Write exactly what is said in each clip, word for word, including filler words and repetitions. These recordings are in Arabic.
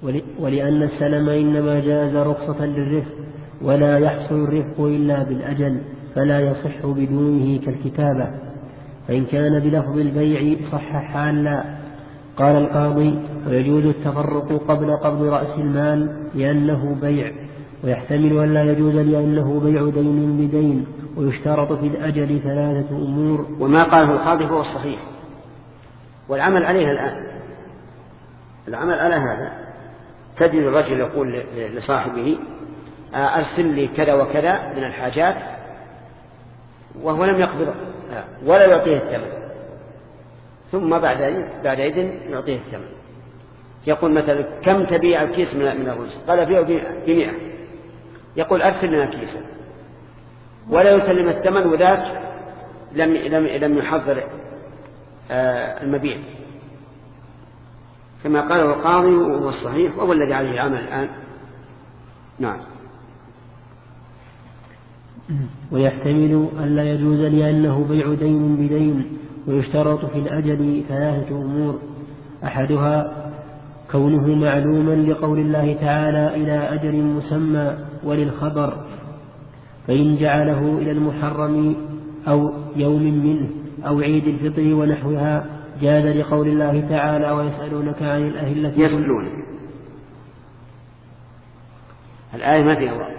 ولأن السلم إنما جاز رخصة للرفق، ولا يحصل الرفق إلا بالأجل، فلا يصح بدونه كالكتابة. فإن كان بلفظ البيع صح حالا. قال القاضي: ويجوز التفرق قبل قبض رأس المال لأنه بيع، ويحتمل أن لا يجوز لأنه بيع دين بدين، ويشترط في الأجل ثلاثة أمور. وما قاله القاضي هو الصحيح، والعمل عليها الآن. العمل على هذا تجد الرجل يقول لصاحبه: أرسل لي كذا وكذا من الحاجات، وهو لم يقبض ولا يعطيه الثمن، ثم بعد بعد إذن يعطيه الثمن. يقول مثلا: كم تبيع الكيس من الرز؟ قال: بيع بمئة. يقول: أرسل لنا كيسا، ولا يسلم الثمن، وذاك لم لم لم يحضر المبيع، كما قاله القاضي وهو الصحيح وهو الذي عليه العمل الآن. نعم. ويحتمل أن لا يجوز لأنه بيع دين بدين، ويشترط في الأجل ثلاثة أمور. أحدها كونه معلوما لقول الله تعالى: إلى أجل مسمى، وللخبر، فإن جعله إلى المحرم أو يوم منه أو عيد الفطر ونحوها جاز لقول الله تعالى: ويسألونك عن الأهلة. يسألون الآية ما فيها الله.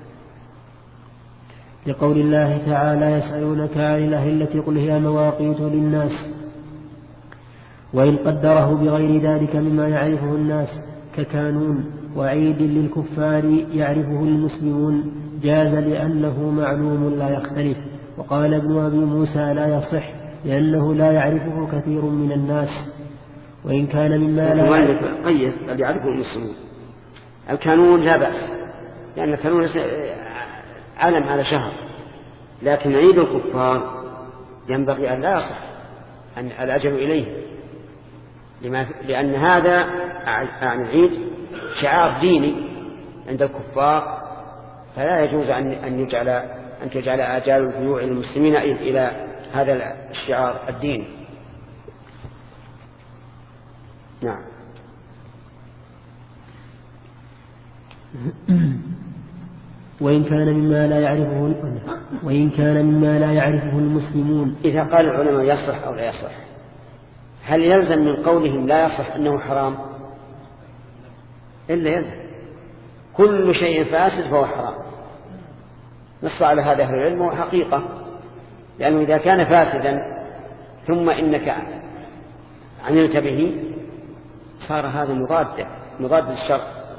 لقول الله تعالى: يسألونك عن الأهلة قل هي مواقيت للناس. وإن قدره بغير ذلك مما يعرفه الناس ككانون وعيد للكفار يعرفه المسلمون جاز لأنه معلوم لا يختلف. وقال ابن أبي موسى: لا يصح لأنه لا يعرفه كثير من الناس. وإن كان مما لا يعرفه قيد قد يعرفه المسلمون. الكانون لا بأس، لأن الكانون علم على شهر، لكن عيد الكفار ينبغي أن لا يصح أن الأجل إليه، لأن هذا عن العيد شعار ديني عند الكفار، فلا يجوز أن يجعل أن تجعل آجال البيوع للمسلمين إلى هذا الشعار الديني. نعم. وإن كان مما لا يعرفه وإن كان مما لا يعرفه المسلمون. إذا قال العلماء يصح أو لا يصح، هل يلزم من قولهم لا يصح أنه حرام؟ إلا يلزم كل شيء فاسد فهو حرام. نص على هذا أهل العلم وحقيقة، لأنه إذا كان فاسدا ثم إنك عملت به صار هذا مضاد مضاد للشرع،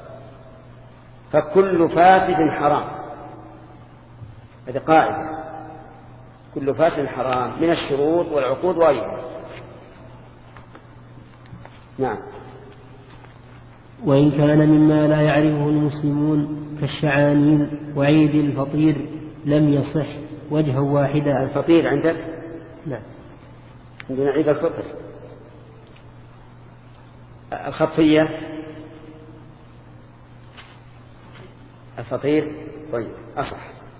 فكل فاسد حرام. هذه قاعدة: كل فاسد حرام من الشروط والعقود وغيرها. نعم. وإن كان مما لا يعرفه المسلمون كالشعانين وعيد الفطير لم يصح وجها واحدا. الفطير عندك؟ لا، عندنا عيد الفطر. الخطية الفطير. طيب أصح.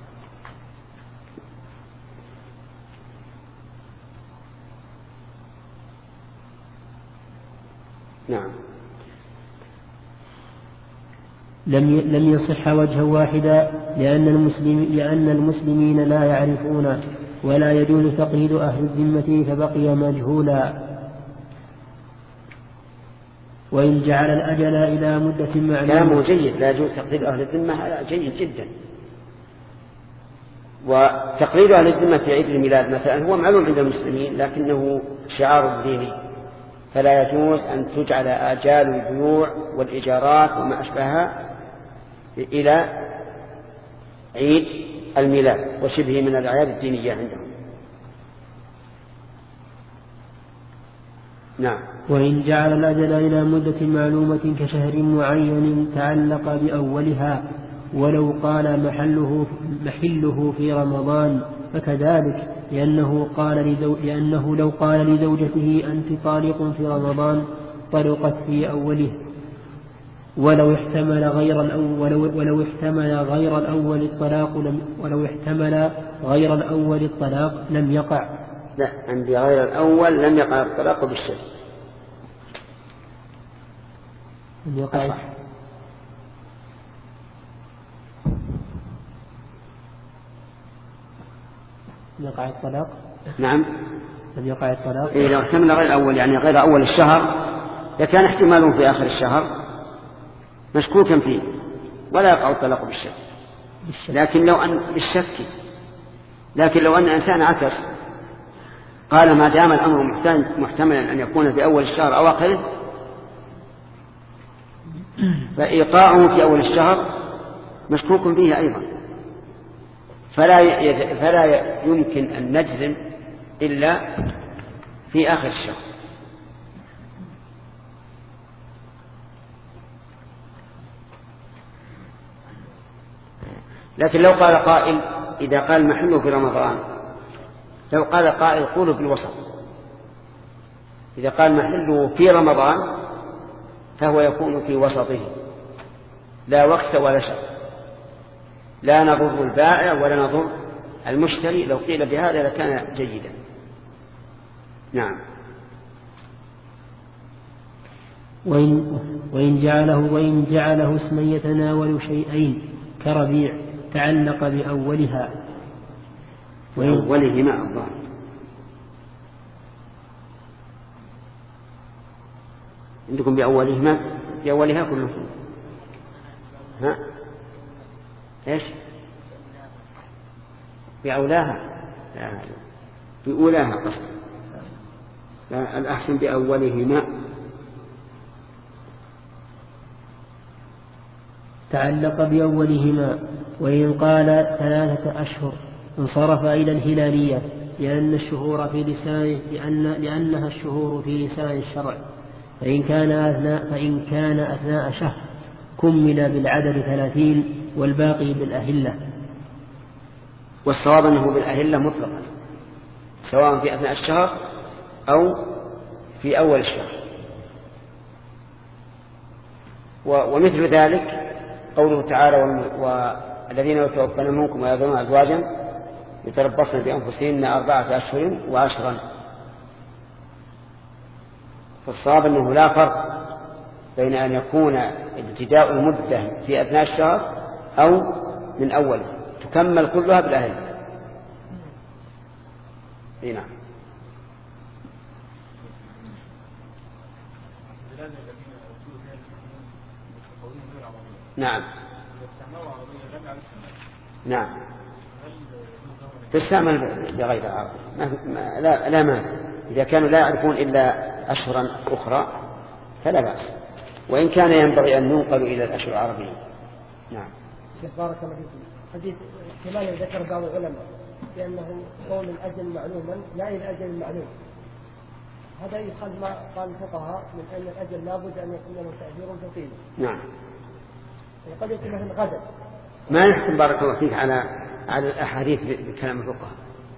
نعم. لم لم يصح وجها واحدا لأن المسلم لأن المسلمين لا يعرفون، ولا يجوز تقييد أهل الذمة فبقي مجهولا. وإن جعل الأجل إلى مدة معلومة. كلامه جيد، لا يجوز تقييد أهل الذمة، هذا جيد جدا. وتقييد أهل الذمة في عيد الميلاد مثلا هو معلوم عند المسلمين، لكنه شعار ديني، فلا يجوز أن تجعل آجال البيوع والإيجارات وما أشبهها إلى عيد الميلاد وشبه من الأعياد الدينية عندهم. نعم. وإن جعل الأجل إلى مدة معلومة كشهر معين تعلق بأولها، ولو قال محله, محله في رمضان فكذلك، لأنه, قال لزو لأنه لو قال لزوجته أنت طالق في رمضان طلقت في أوله، ولو احتمل غير الأول ولو احتمل غير الأول الطلاق لم ولو احتمل غير الأول الطلاق لم يقع. لا، عندي غير الأول لم يقع الطلاق بالشك. أصح. يقع الطلاق. نعم لم يقع الطلاق. إيه لو احتمل غير الأول يعني غير أول الشهر لكان احتماله في آخر الشهر مشكوكا فيه ولا يقع الطلاق بالشك. لكن لو أن بالشك لكن لو أن إنسان عكس قال ما دام الأمر محتملا أن يكون في أول الشهر أو آخره فإيقاعه في أول الشهر مشكوك فيه أيضا فلا فلا يمكن أن نجزم إلا في آخر الشهر. لكن لو قال قائل إذا قال محله في رمضان لو قال قائل قوله بالوسط إذا قال محله في رمضان فهو يكون في وسطه لا وكس ولا شر لا نضر البائع ولا نضر المشتري. لو قيل بهذا لكان جيدا. نعم. وإن, وإن جعله وإن جعله اسما يتناول شيئين كربيع تعلق بأولها وأولهما الظاهر عندكم بأولهما بأولها كلهم ها إيش بأولاها بأولاها قصد الأحسن بأولهما تعلق بأولهما. وإن قال ثلاثة أشهر انصرف إلى الهلالية لأن الشهور في لسان لأن لأنها الشهور في لسان الشرع فإن كان أثناء فإن كان أثناء شهر كمل بالعدد ثلاثين والباقي بالأهلة. والصواب أنه بالأهلة مطلقا سواء في أثناء الشهر أو في أول الشهر. ومثل ذلك قوله تعالى والذين يتوفون منكم ويذرون أزواجا يتربصن بأنفسهن أربعة أشهر وعشرا. فالصواب أنه لا فرق بين أن يكون ابتداء المدة في أثناء الشهر أو من أول تكمل كلها بالأهل. نعم. نعم نعم تستعمل بغير العرب لا لا ما إذا كانوا لا يعرفون إلا أشهرا أخرى فلا بأس وإن كان ينبغي أن ننقل إلى الأشهر العربية. نعم. شيخ بارك الله فيكم. حديث كمان ذكر بعض العلماء بأنه قول الأجل معلوما لا إلى الأجل المعلوم. هذا يخل ما قال الفقهاء من أن الأجل لابد أن يكون له تأثير في القيمة. نعم. قد يكون مثل غدا. ما نحكم بارك الله فيك على على الأحاديث بكلام الفقهاء.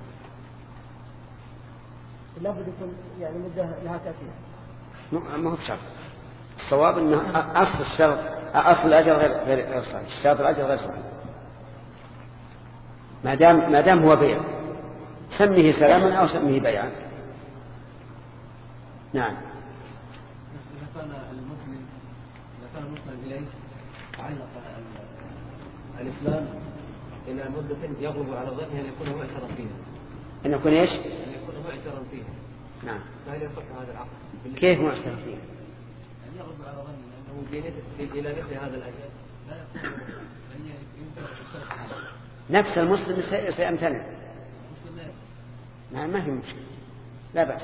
لابد يكون يعني مدة لها تأثير. ما هو بشرط. الصواب أن أصل الشرط أصل الأجر غير غير صحيح. اشتراط الأجر غير صحيح. ما دام ما دام هو بيع سميه سلاما أو سميه بيعا. نعم. إذا كان المسلم إذا كان المسلم إليه تعلق الإسلام إلى مدة يغلب على ظنه أن يكون معترا فيها. أن يكون إيش؟ أن يكون معترا فيها. نعم. فهل يصح هذا العقد؟ كيف معترا فيها؟ أن يغلب على ظنه أنه إلى مثل هذا الأجل لا يكون يمكن الشرط. نفس المسلم سيمتنع. نعم ما في مشكلة لا بأس.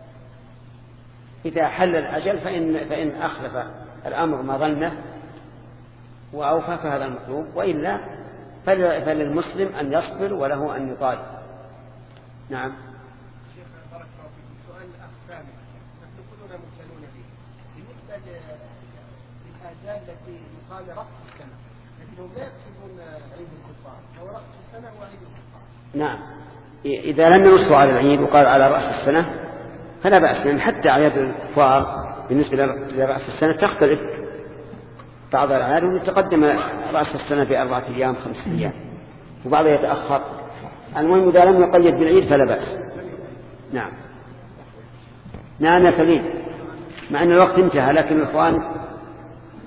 إذا حل الأجل فإن فإن أخلف الأمر ما ظنه وأوفى فهذا المطلوب وإلا فللمسلم أن يصبر وله أن يطالب. نعم. شيخ بارك الله فيكم. سؤال الأخ نحن كلنا مبتلون به بالنسبة للآجال التي يقال رأس السنة لكنهم لا يقصدون عيد الكفار هو رأس السنة وعيد الكفار. نعم. إذا لم ينصوا على العيد وقال على رأس السنة فلا بأس لأن حتى أعياد الكفار بالنسبة لرأس السنة تختلف. بعض الأعياد يتقدم رأس السنة بأربعة أيام خمسة أيام وبعضها يتأخر. المهم إذا لم يقيد بالعيد فلا بأس. نعم. نعم يا سليم مع أن الوقت انتهى لكن الإخوان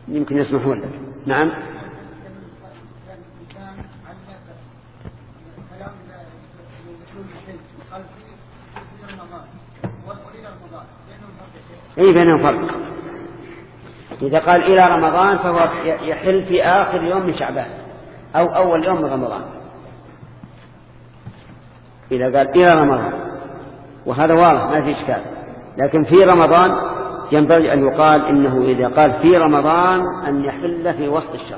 يمكن يسمحون لك. نعم. اي بينهم فرق. اذا قال الى رمضان فهو يحل في اخر يوم من شعبان او اول يوم من رمضان. اذا قال الى رمضان وهذا واضح ما في اشكال، لكن في رمضان ينبغي ان يقال انه اذا قال في رمضان ان يحل في وسط الشهر.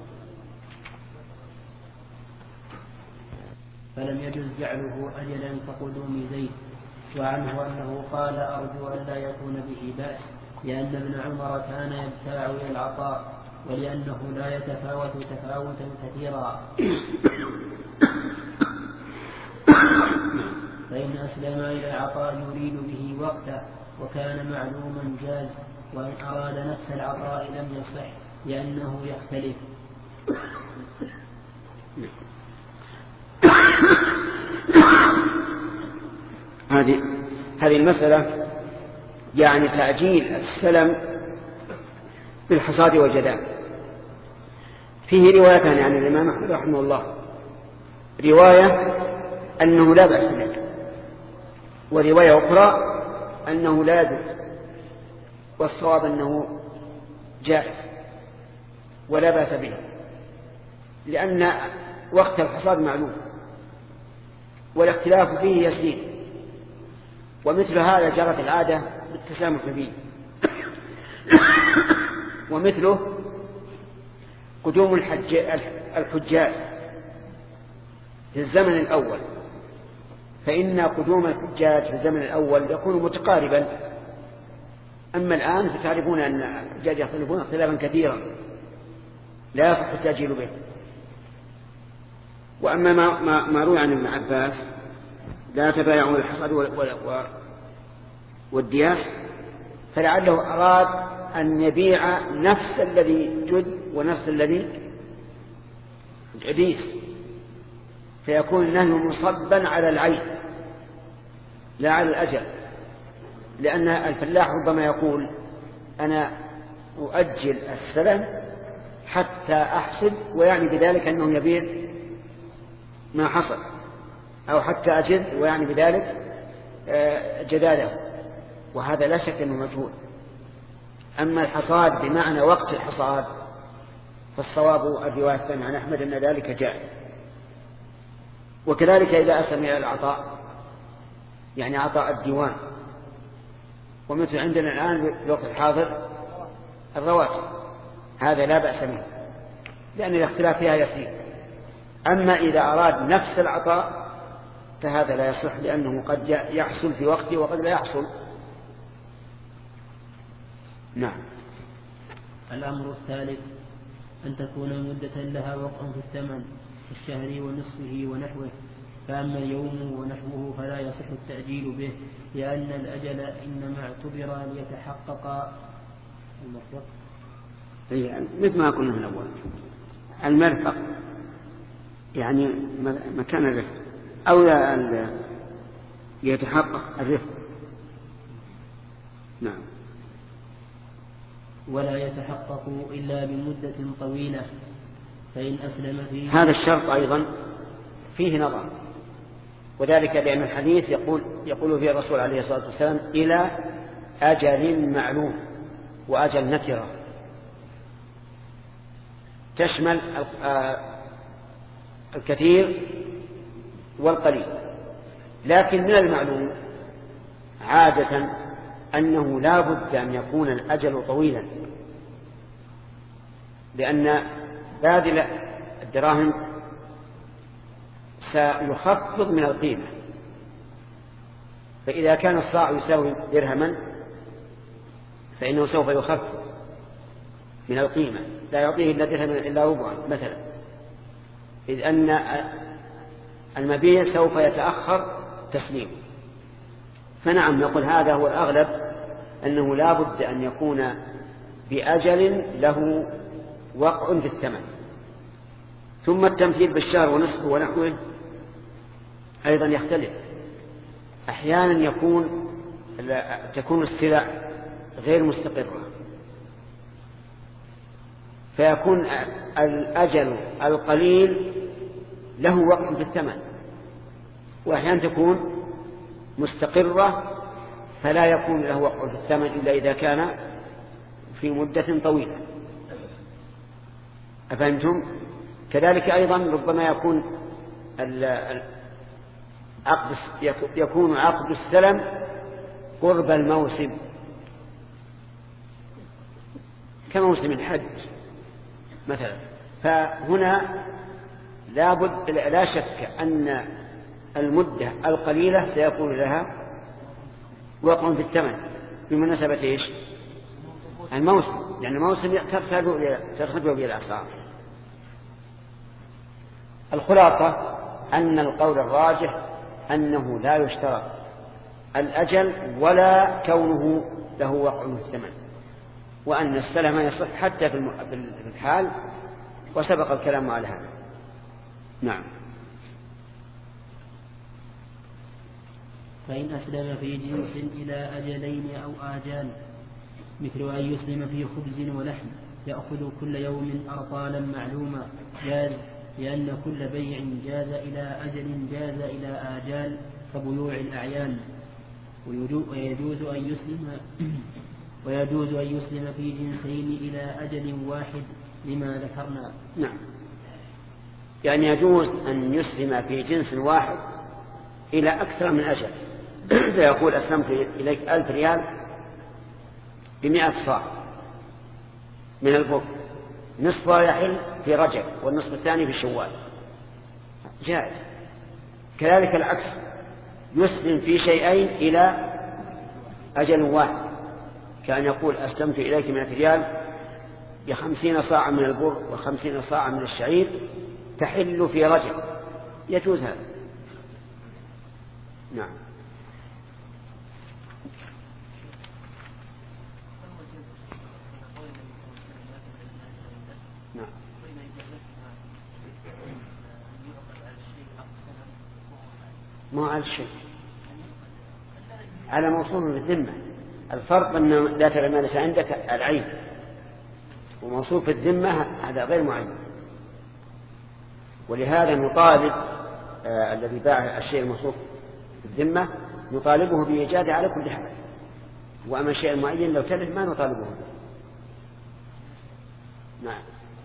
فلم يجز جعله اجلا كقدوم زيد. وعنه أنه قال أرجو أن لا يكون به بأس، لأن ابن عمر كان يدفع إلى العطاء، ولأنه لا يتفاوت تفاوتا كثيرا. فإن أسلم إلى العطاء يريد به وقته وكان معلوما جاز، وإن أراد نفس العطاء لم يصح لأنه يختلف. هذه هذه المسألة يعني تعجيل السلم بالحصاد والجدال. فيه روايتان عن الإمام أحمد رحمه الله، رواية أنه لا بأس به، ورواية أخرى أنه لا يجوز، والصواب أنه جائز ولا بأس به، لأن وقت الحصاد معلوم والاختلاف فيه يسير، ومثل هذا جرت العادة بالتسامح فيه. ومثله قدوم الحجاج في الزمن الأول، فإن قدوم الحجاج في الزمن الأول يكون متقاربا، أما الآن فتعرفون أن الحجاج يختلفون اختلافا كثيرا لا يصح التأجيل به. وأما ما, ما روي عن ابن عباس لا تبايعوا الحصاد والدياس، فلعله أراد أن يبيع نفس الذي جد ونفس الذي عديس، فيكون النهي مصبا على العين لا على الأجل، لأن الفلاح ربما يقول أنا أؤجل السلم حتى أحصد، ويعني بذلك أنه يبيع ما حصل، أو حتى أجد ويعني بذلك جداله، وهذا لا شك أنه مجهول. أما الحصاد بمعنى وقت الحصاد فالصواب الرواية الثانية عن أحمد أن ذلك جائز. وكذلك إذا أسلم إلى العطاء، يعني عطاء الديوان، ومثل عندنا الآن في الوقت الحاضر الرواتب، هذا لا بأس به لأن الاختلاف فيها يسير. أما إذا أراد نفس العطاء فهذا لا يصح، لأنه قد يحصل في وقته وقد لا يحصل. نعم. الأمر الثالث أن تكون مدة لها وقع في الثمن كالشهر ونصفه ونحوه، فأما اليوم ونحوه فلا يصح التأجيل به، لأن الأجل إنما اعتبر ليتحقق المرفق. يعني مثل ما قلنا من الأول، المرفق يعني مكان الرفق، أو يتحقق الرفق. نعم. ولا يتحقق إلا بمدة طويلة، فإن أسلم فيه. هذا الشرط أيضا فيه نظر، وذلك لأن الحديث يقول يقول فيه الرسول عليه الصلاة والسلام إلى أجل معلوم، وأجل نكرة تشمل الكثير والقليل. لكن من المعلوم عادة أنه لا بد أن يكون الأجل طويلا، لأن باذل الدراهم سيخفض من القيمة، فإذا كان الصاع يساوي درهما فإنه سوف يخفض من القيمة، لا يعطيه إلا درهم إلا ربعا مثلا، إذ أن المبيع سوف يتأخر تسليمه. فنعم نقول هذا هو الأغلب، أنه لا بد أن يكون بأجل له وقع في الثمن. ثم التمثيل بالشهر ونصفه ونحوه أيضا يختلف. أحيانا يكون تكون السلع غير مستقرة، فيكون الأجل القليل له وقت في الثمن، وأحيانا تكون مستقرة فلا يكون له وقت في الثمن إلا إذا كان في مدة طويلة. أفهمتم؟ كذلك أيضا ربما يكون عقد يكون عقد السلم قرب الموسم كموسم الحج مثلا، فهنا لا بد لا شك أن المدة القليلة سيكون لها وقع في الثمن بمناسبة إيش؟ الموسم، لأن يعني الموسم ترتفع به الأسعار. الخلاصة أن القول الراجح أنه لا يشترط الأجل ولا كونه له وقع في الثمن، وأن السلم يصح حتى في الحال، وسبق الكلام على هذا. نعم. فإن أسلم في جنس إلى أجلين أو آجال، مثل أن يسلم في خبز ولحم يأخذ كل يوم أرطالا معلومة، جاز، لأن كل بيع جاز إلى أجل جاز إلى آجال كبيوع الأعيان. ويجوز أن يسلم ويجوز أن يسلم في جنسين إلى أجل واحد لما ذكرنا. نعم، يعني يجوز أن يسلم في جنس واحد إلى أكثر من أجل. فيقول أسلمت إليك ألف ريال بمئة صاع من البر، نصفها يحل في رجب والنصف الثاني في شوال، جائز. كذلك العكس، يسلم في شيئين إلى أجل واحد، كأن يقول أسلمت إليك مئة ريال بخمسين صاعا من البر وخمسين صاعا من الشعير تحل في رجب، يجوز هذا. نعم. نعم. ما على الشيء، على موصول بالذمة. الفرق أن ذات العمال عندك العين، وموصول في الذمة هذا غير معين. ولهذا نطالب آه الذي باع الشيء الموصول في الذمة نطالبه بإيجاده على كل حال، وأما الشيء المعين لو تلف ما نطالبه به. نعم.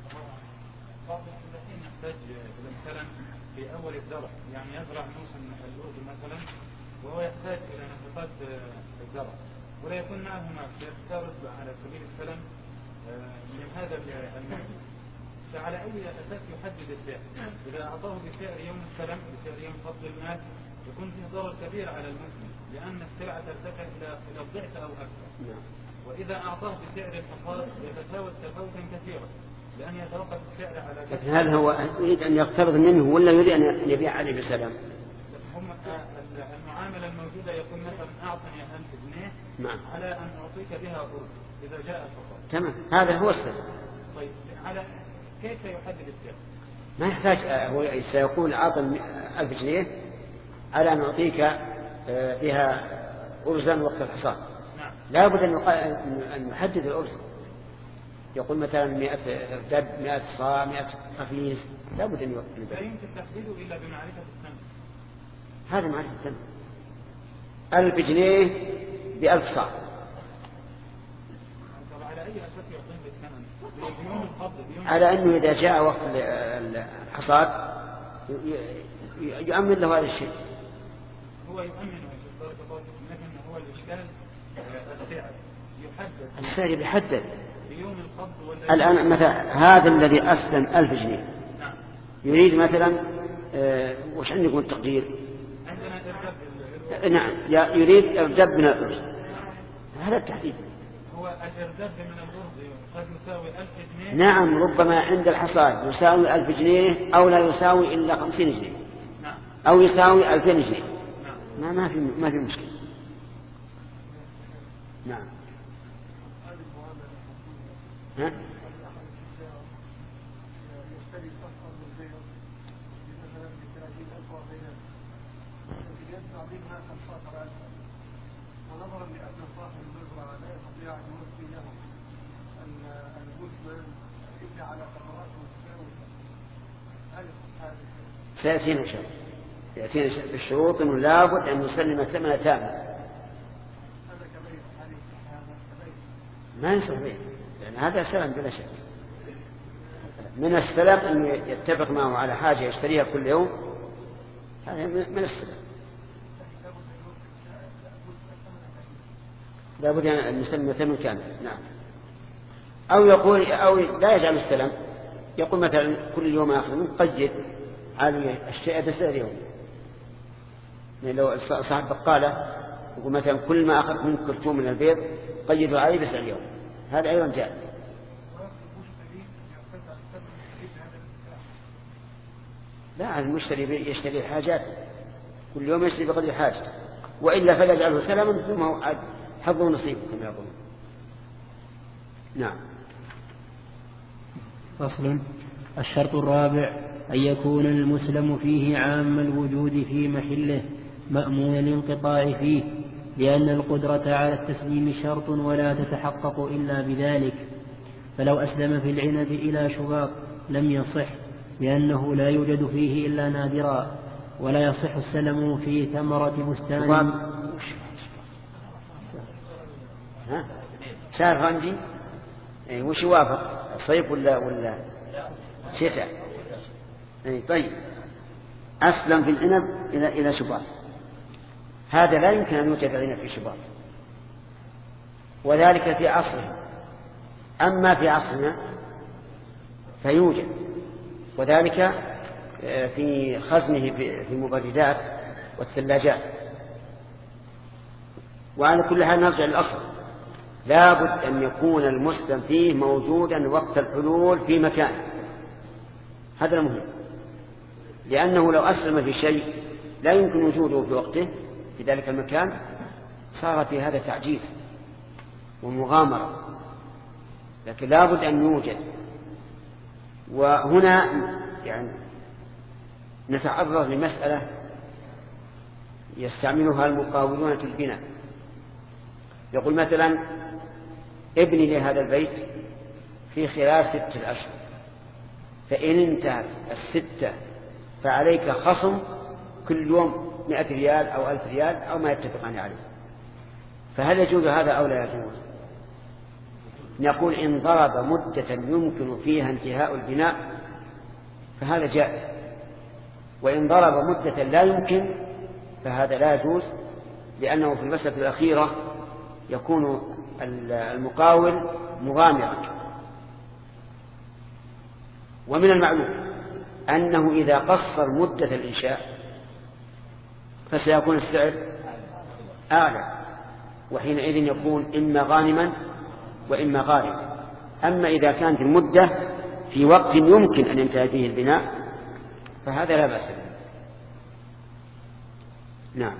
في أول الزرع، يعني يزرع موسم الأرض مثلا وهو يحتاج إلى نفقات الزرع ولا يكون معه مال، فيفترض على سبيل السلم من هذا المال، فعلى أي أساس يحدد السعر؟ إذا أعطاه بسعر يوم السلم بسعر يوم فضل المال يكون فيه ضرر كبير على المسلم، لأن السلعة ترتفع إلى إلى الضعف أو أكثر. وإذا أعطاه بسعر الحصاد يتفاوت تفاوتا كثيرا، لأن يتوقف السعر على لكن هل هو يريد أن يقترض منه ولا يريد أن يبيع عليه بسلام؟ هم المعاملة الموجودة يقول مثلا أعطني ألف جنيه نعم. على أن أعطيك بها قرض إذا جاء الفقر. تمام، هذا هو السلام. طيب على كيف يحدد السعر؟ ما يحتاج، هو سيقول أعطني ألف جنيه على أن أعطيك بها أرزا وقت الحصاد. نعم. لا بد أن نحدد الأرز، يقول مثلا مئة دب، مئة صاع، مئة قفيز، لا بد أن يوقف. لا يمكن تحديده إلا بمعرفة الثمن. هذا معرفة الثمن. ألف جنيه بألف صاع. طب على أي أساس يعطيه بالثمن؟ بيوم القبض بيوم على أنه إذا جاء وقت الحصاد يؤمن له هذا الشيء. هو يؤمنه في الضرب، لكن هو الإشكال السعر يحدد. السعر يحدد. بيوم القبض ولا الآن مثلا هذا الذي أسلم ألف جنيه نعم. يريد مثلا آه وش عندكم التقدير؟ عندنا إرداب. نعم، يريد إرداب من الأرز. هذا التحديد. هو الإرداب من الأرز قد يساوي ألف جنيه. نعم، ربما عند الحصاد يساوي ألف جنيه أو لا يساوي إلا خمسين جنيه. نعم. أو يساوي ألفين جنيه. نعم. ما ما في ما في مشكلة. نعم. ها؟ ونظرا لأن صاحب المزرعة لا يستطيع أن يوفي له المسلم ابن سيأتينا إن شاء الله يأتينا بالشروط أنه لابد أن يسلم ثمن تاما ما ينصح به لأن هذا سلم بلا شك. من السلم أن يتفق معه على حاجة يشتريها كل يوم هذا من السلم. لابد أن يسلم ثمن كامل. نعم. أو يقول أو لا يجعل السلم يقول مثلا كل يوم آخر من قيد على الشيء بسعر يوم. لو صاحب بقالة يقول مثلا كل ما أخذ من كرتون من البيض قيدوا عليه بسعر يوم هذا أيضا جائز. لا المشتري يشتري الحاجات كل يوم يشتري بقدر حاجته وإلا فلا يجعله سلما ثم حظه نصيبه كما يقولون. نعم. فصل. الشرط الرابع أن يكون المسلم فيه عام الوجود في محله مأمون الانقطاع فيه لأن القدرة على التسليم شرط ولا تتحقق إلا بذلك. فلو أسلم في العنب إلى شباط لم يصح لأنه لا يوجد فيه إلا نادرا ولا يصح السلم في ثمرة بستان. ها شهر رنجي يعني وش يوافق صيف ولا ولا شتاء؟ يعني طيب أسلم في العنب إلى إلى شباط هذا لا يمكن أن يوجد العنب في شباط وذلك في عصره. أما في عصرنا فيوجد وذلك في خزنه في المبردات والثلاجات. وعلى كل حال نرجع للأصل لا بد أن يكون المسلم فيه موجودا وقت الحلول في مكان. هذا المهم لأنه لو أسلم في شيء لا يمكن وجوده في وقته في ذلك المكان صار في هذا تعجيز ومغامرة. لكن لا بد أن يوجد. وهنا يعني نتعرض لمسألة يستعملها المقاولون في البناء. يقول مثلا ابني لهذا البيت في خلال ستة أشهر فإن انتهت الستة فعليك خصم كل يوم مئة ريال أو ألف ريال أو ما يتفقان عليه. فهل يجوز هذا أو لا يجوز؟ نقول إن ضرب مدة يمكن فيها انتهاء البناء فهذا جائز وإن ضرب مدة لا يمكن فهذا لا يجوز لأنه في المسألة الأخيرة يكون المقاول مغامرا. ومن المعلوم أنه إذا قصر مدة الإنشاء فسيكون السعر أعلى وحينئذ يكون إما غانما وإما غارما. أما إذا كانت المدة في وقت يمكن أن ينتهي فيه البناء فهذا لا بأس به. نعم.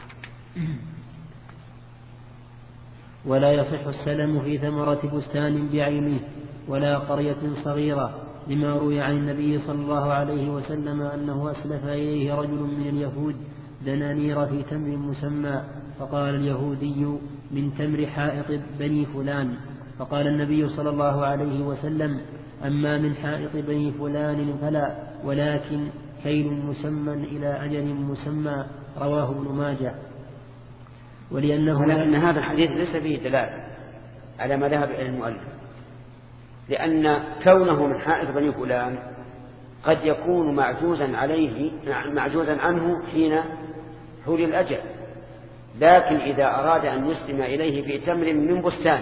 ولا يصح السلم في ثمرة بستان بعينه ولا قرية صغيرة لما روي عن النبي صلى الله عليه وسلم أنه أسلف إليه رجل من اليهود دنانير في تمر مسمى فقال اليهودي من تمر حائط بني فلان فقال النبي صلى الله عليه وسلم أما من حائط بني فلان فلا ولكن كيل مسمى إلى أجل مسمى. رواه ابن ماجه. ولأنه ولكن هذا الحديث ليس فيه دلالة على ما ذهب إلى المؤلف لأن كونه من حائط بني فلان قد يكون معجوزا عليه معجوزا عنه حين حول الأجل لكن إذا أراد أن يسلم إليه في تمر من بستان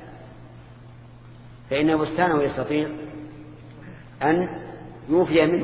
فإن بستانه يستطيع أن يوفي منه.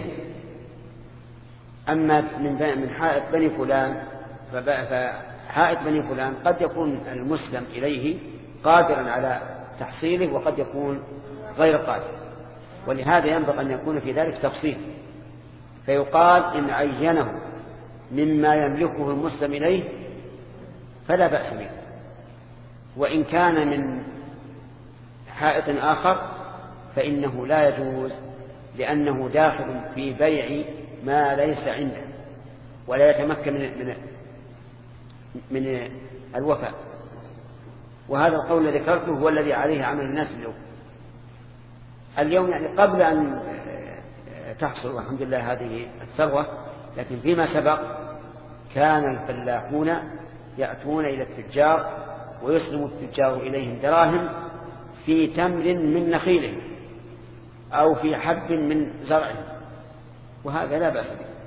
أما من حائط بني فلان فحائط بني فلان قد يكون المسلم إليه قادرا على تحصيله وقد يكون غير قادر ولهذا ينبغي أن يكون في ذلك تفصيل فيقال إن عينه مما يملكه المسلم إليه فلا بأس به وإن كان من حائط آخر فإنه لا يجوز لأنه داخل في بيع ما ليس عنده ولا يتمكن من, من, من الوفاء. وهذا القول الذي ذكرته هو الذي عليه عمل الناس اليوم اليوم يعني قبل أن تحصل الحمد لله هذه الثروة، لكن فيما سبق كان الفلاحون يأتون إلى التجار ويسلم التجار إليهم دراهم في تمر من نخيله أو في حب من زرعه، وهذا لا بأس به.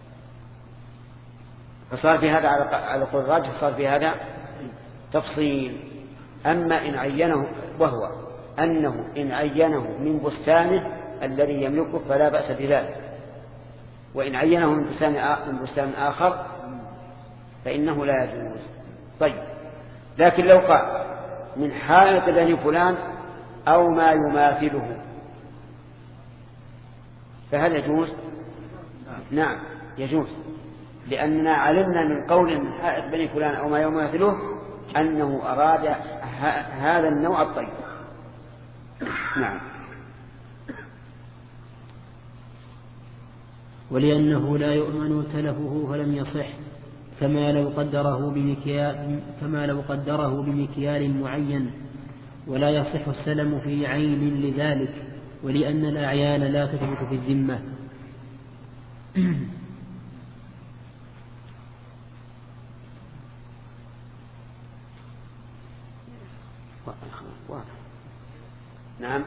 فصار في هذا على قول الراجح صار في هذا تفصيل. أما إن عينه وهو أنه إن عينه من بستانه الذي يملكه فلا بأس بذلك، وإن عينه من بستان من بستان آخر فإنه لا يجوز. طيب، لكن لو قال من حائط بني فلان أو ما يماثله فهل يجوز؟ نعم يجوز، لأننا علمنا من قول من حائط بني فلان أو ما يماثله أنه أراد هذا النوع الطيب. نعم. ولأنه لا يؤمن تلفه فلم يصح، كما لو قدره بمكيال كما لو قدره بمكيال معين، ولا يصح السلم في عين لذلك، ولأن الأعيان لا تثبت في الذمة. نعم،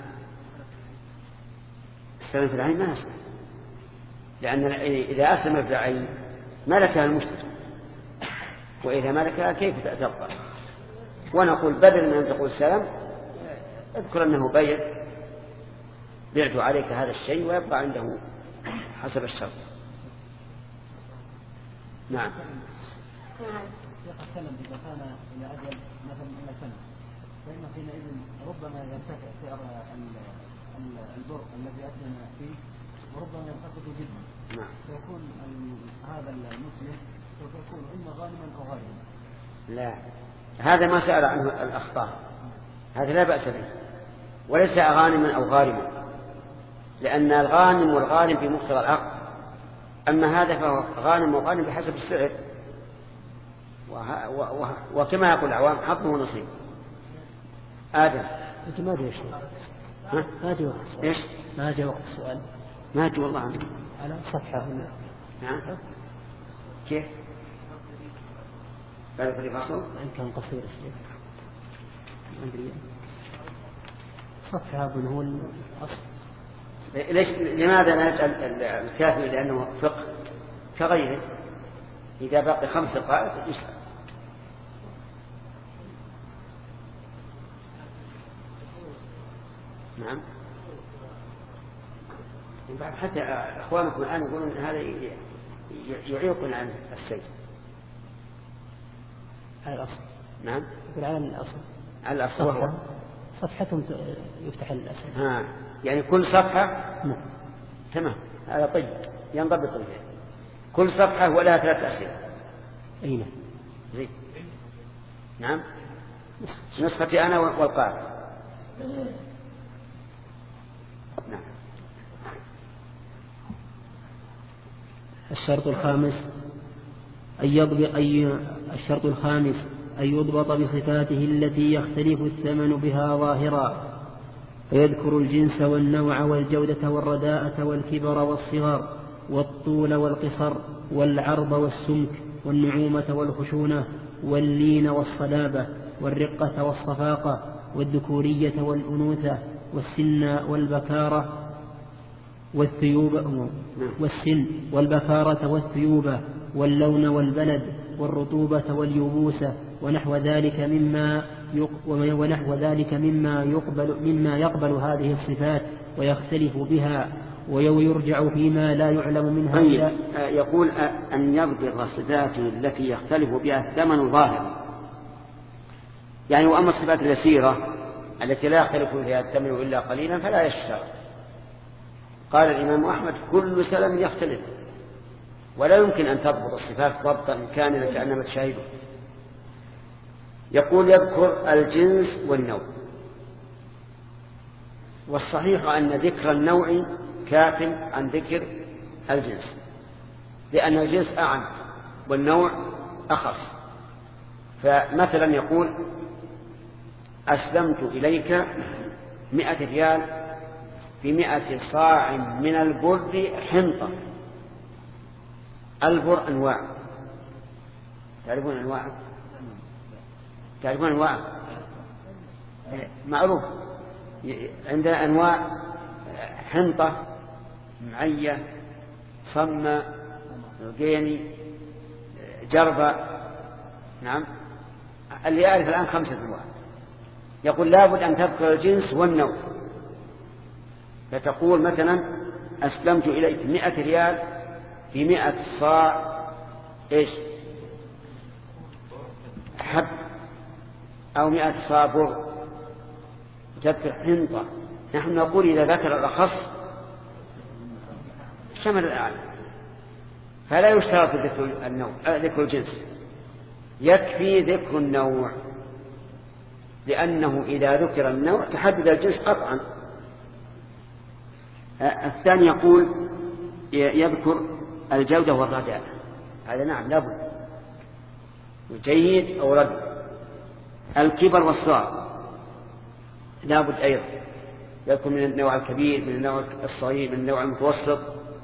السلم في العين ما يصح، لأن إذا أسلم في العين ملكها المشتري، وإذا ملكها كيف تبقى؟ ونقول بدل من أن تقول سلم اذكر أنه بيع بعت عليك هذا الشيء ويبقى عنده حسب الشرط. نعم. يتكلم إذا كان إلى أجل مثلا إلى سنة، فإن حينئذ ربما يرتفع سعر البر الذي أسلم فيه وربما ينخفض جدا. نعم. فيكون هذا المسلم سوف يكون إما غانما أو غارما. لا، هذا ما سأل عنه الأخطار، هذا لا بأس به، وليس غانما أو غارما، لأن الغانم والغارم في مقتضى العقد، أما هذا فهو غانم وغانم بحسب السعر، وكما يقول العوام حظه ونصيب. آدم أنت ما أدري شيء. ها؟ ما أدري وقت السؤال. إيش؟ ما أدري وقت السؤال. ما أدري والله عنه. على صفحة هنا. نعم. كيف؟ قال في الفصل؟ إن كان قصير شيء. ما أدري. صفحة أظن هو الأصل. ليش؟ لماذا نسأل الكافي؟ لأنه فقه كغيره، إذا بقي خمس دقائق يسأل. نعم. حتى أخوانكم الآن يقولون هذا يعيقون عن السيد على الأصل. نعم. يقول على الأصل. على الأصل وهو صفحة يفتح الأسئلة. ها، يعني كل صفحة. نعم. تمام، هذا طيب ينضبط به. كل صفحة ولها ثلاث أسئلة. أي نعم. زين. نعم. نسختي أنا والقارئ. نعم. الشرط الخامس أن يضبط أي الشرط الخامس أن يضبط بصفاته التي يختلف الثمن بها ظاهرا، فيذكر الجنس والنوع والجودة والرداءة والكبر والصغر والطول والقصر والعرض والسمك والنعومة والخشونة واللين والصلابة والرقة والصفاقة والذكورية والأنوثة والسن والبكارة والثيوبة والسن والبكارة والثيوبة واللون والبلد والرطوبة واليبوسة ونحو ذلك مما ونحو ذلك مما يقبل مما يقبل هذه الصفات ويختلف بها ويرجع فيما لا يعلم منها. طيب. يقول أن يضبط صفاته التي يختلف بها الثمن ظاهرا، يعني وأما الصفات اليسيرة التي لا يختلف فيها الثمن إلا قليلا فلا يشترط. قال الإمام أحمد كل سلم يختلف، ولا يمكن أن تضبط الصفات ضبطا كاملا كأنما تشاهده. يقول يذكر الجنس والنوع، والصحيح أن ذكر النوع كاف عن ذكر الجنس، لأن الجنس أعم والنوع أخص. فمثلا يقول أسلمت إليك مئة ريال بمئة صاع من البر حنطة. البر أنواع، تعرفون أنواع؟ تعرفون أنواع؟ معروف عندنا أنواع: حنطة، معية، صمة، رقيني، جربة. نعم، اللي يعرف الآن خمسة أنواع. يقول لابد أن تذكر الجنس والنوع، فتقول مثلا أسلمت إليك مئة ريال بمئة صاع إيش حب، أو مئة صاع بر، تذكر حنطة. نحن نقول إذا ذكر الأخص شمل الأعلى، فلا يشترط ذكر النوع ذكر الجنس، يكفي ذكر النوع، لأنه إذا ذكر النوع تحدد الجنس قطعا. الثاني يقول يذكر الجودة والرداء، هذا نعم لابد، جيد أو رد. الكبر والصغر لابد أيضا، يذكر من النوع الكبير، من النوع الصغير، من النوع المتوسط.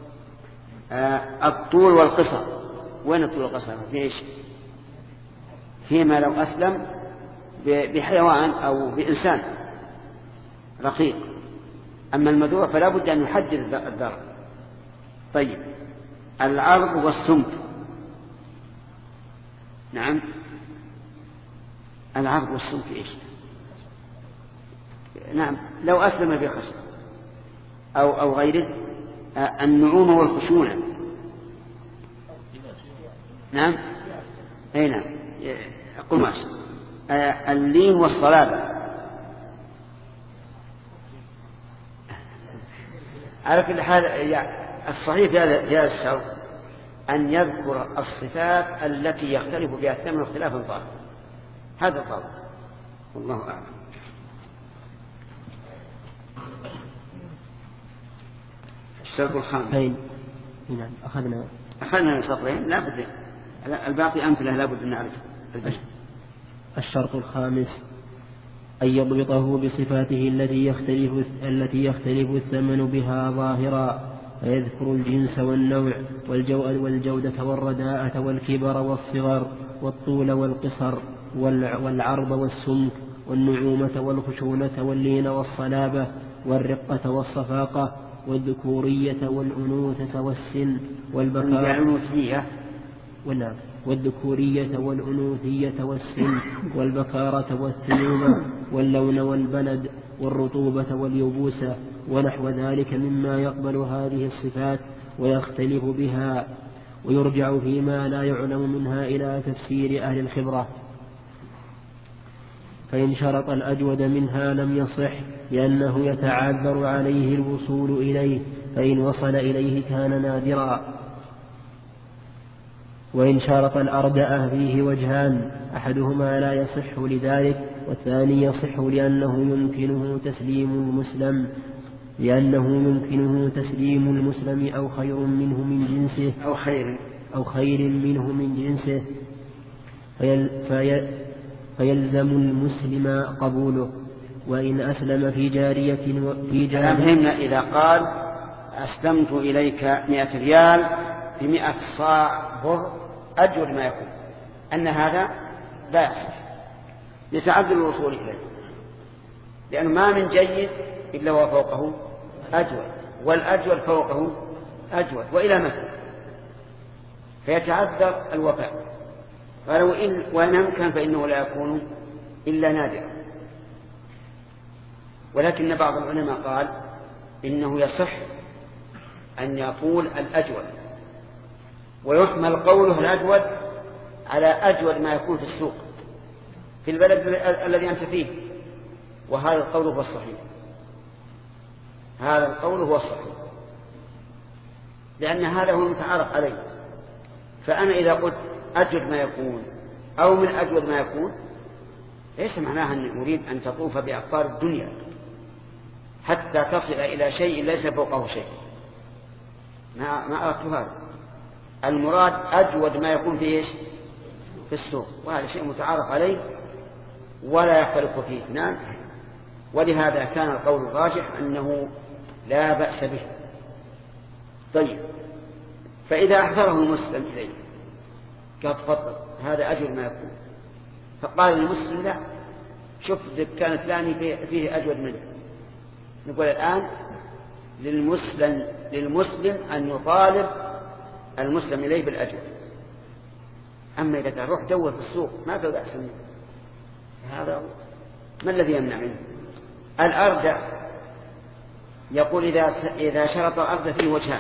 الطول والقصر، وين الطول والقصر؟ في إيش؟ فيما لو أسلم بحيوان أو بإنسان رقيق. أما المذبوح فلا بد أن يحدد الذر. طيب، العرض والسمك. نعم، العرض والسمك إيش؟ نعم، لو أسلم بخشب أو أو غيره. النعومة والخشونة. نعم، أي نعم، قماش. اللين والصلابة. على كل حال الصحيح في هذا الشرط أن يذكر الصفات التي يختلف بها الثمن اختلافا ظاهرا. هذا القول، والله أعلم. الشرط الخامس. أين؟ نعم، أخذنا أخذنا سطرين، لا بد الباقي أمثلة لا بد أن نعرف. الشرط الخامس أن يضبطه بصفاته التي يختلف التي يختلف الثمن بها ظاهرا، فيذكر الجنس والنوع والجودة والرداءة والكبر والصغر والطول والقصر والعرض والسمك والنعومة والخشونة واللين والصلابة والرقة والصفاقة والذكورية والأنوثة والسن والبكارة والنعم والذكورية والأنوثية والسن والبكارة والثيوبة واللون والبلد والرطوبة واليبوسة ونحو ذلك مما يقبل هذه الصفات ويختلف بها، ويرجع فيما لا يعلم منها إلى تفسير أهل الخبرة. فإن شرط الأجود منها لم يصح، لأنه يتعذر عليه الوصول إليه، فإن وصل إليه كان نادرا. وإن شرط الأردأ فيه وجهان، أحدهما لا يصح لذلك، والثاني يصح لأنه يمكنه تسليم المسلم لأنه يمكنه تسليم المسلم أو خير منه من جنسه أو خير أو خير منه من جنسه فيل في فيلزم المسلم قبوله. وإن أسلم في جارية في جارية فهمنا إذا قال أسلمت إليك مئة ريال بمئة صاع بر أجود ما يكون، أن هذا لا يصح لتعذر الوصول إليه، لأنه ما من جيد إلا وفوقه أجود، والأجود فوقه أجود، وإلى متى؟ فيتعذر الوفاء. قالوا إن وإن أمكن فإنه لا يكون إلا نادرا. ولكن بعض العلماء قال إنه يصح أن يقول الأجود، ويحمل قوله الأجود على أجود ما يكون في السوق في البلد الذي أنت فيه، وهذا القول هو الصحيح. هذا القول هو الصحيح، لأن هذا هو المتعارف عليه. فأنا إذا قلت أجود ما يكون أو من أجود ما يكون، ليس معناها أن أريد أن تطوف بأقطار الدنيا حتى تصل إلى شيء ليس فوقه شيء، ما ما أردت هذا. المراد أجود ما يكون في إيش؟ في السوق، وهذا شيء متعارف عليه ولا يختلف فيه اثنان. ولهذا كان القول الراجح أنه لا بأس به. طيب، فإذا أحضره المسلم إليه قال تفضل هذا أجر ما يكون، فقال المسلم لا، شوف دكان فلاني فيه أجود منه، نقول الآن للمسلم, للمسلم أن يطالب المسلم إليه بالأجر. أما إذا كان روح دور في السوق ما في بأس منه، هذا ما الذي يمنع منه؟ الأرض يقول إذا إذا شرط الأرض فيه وجهان،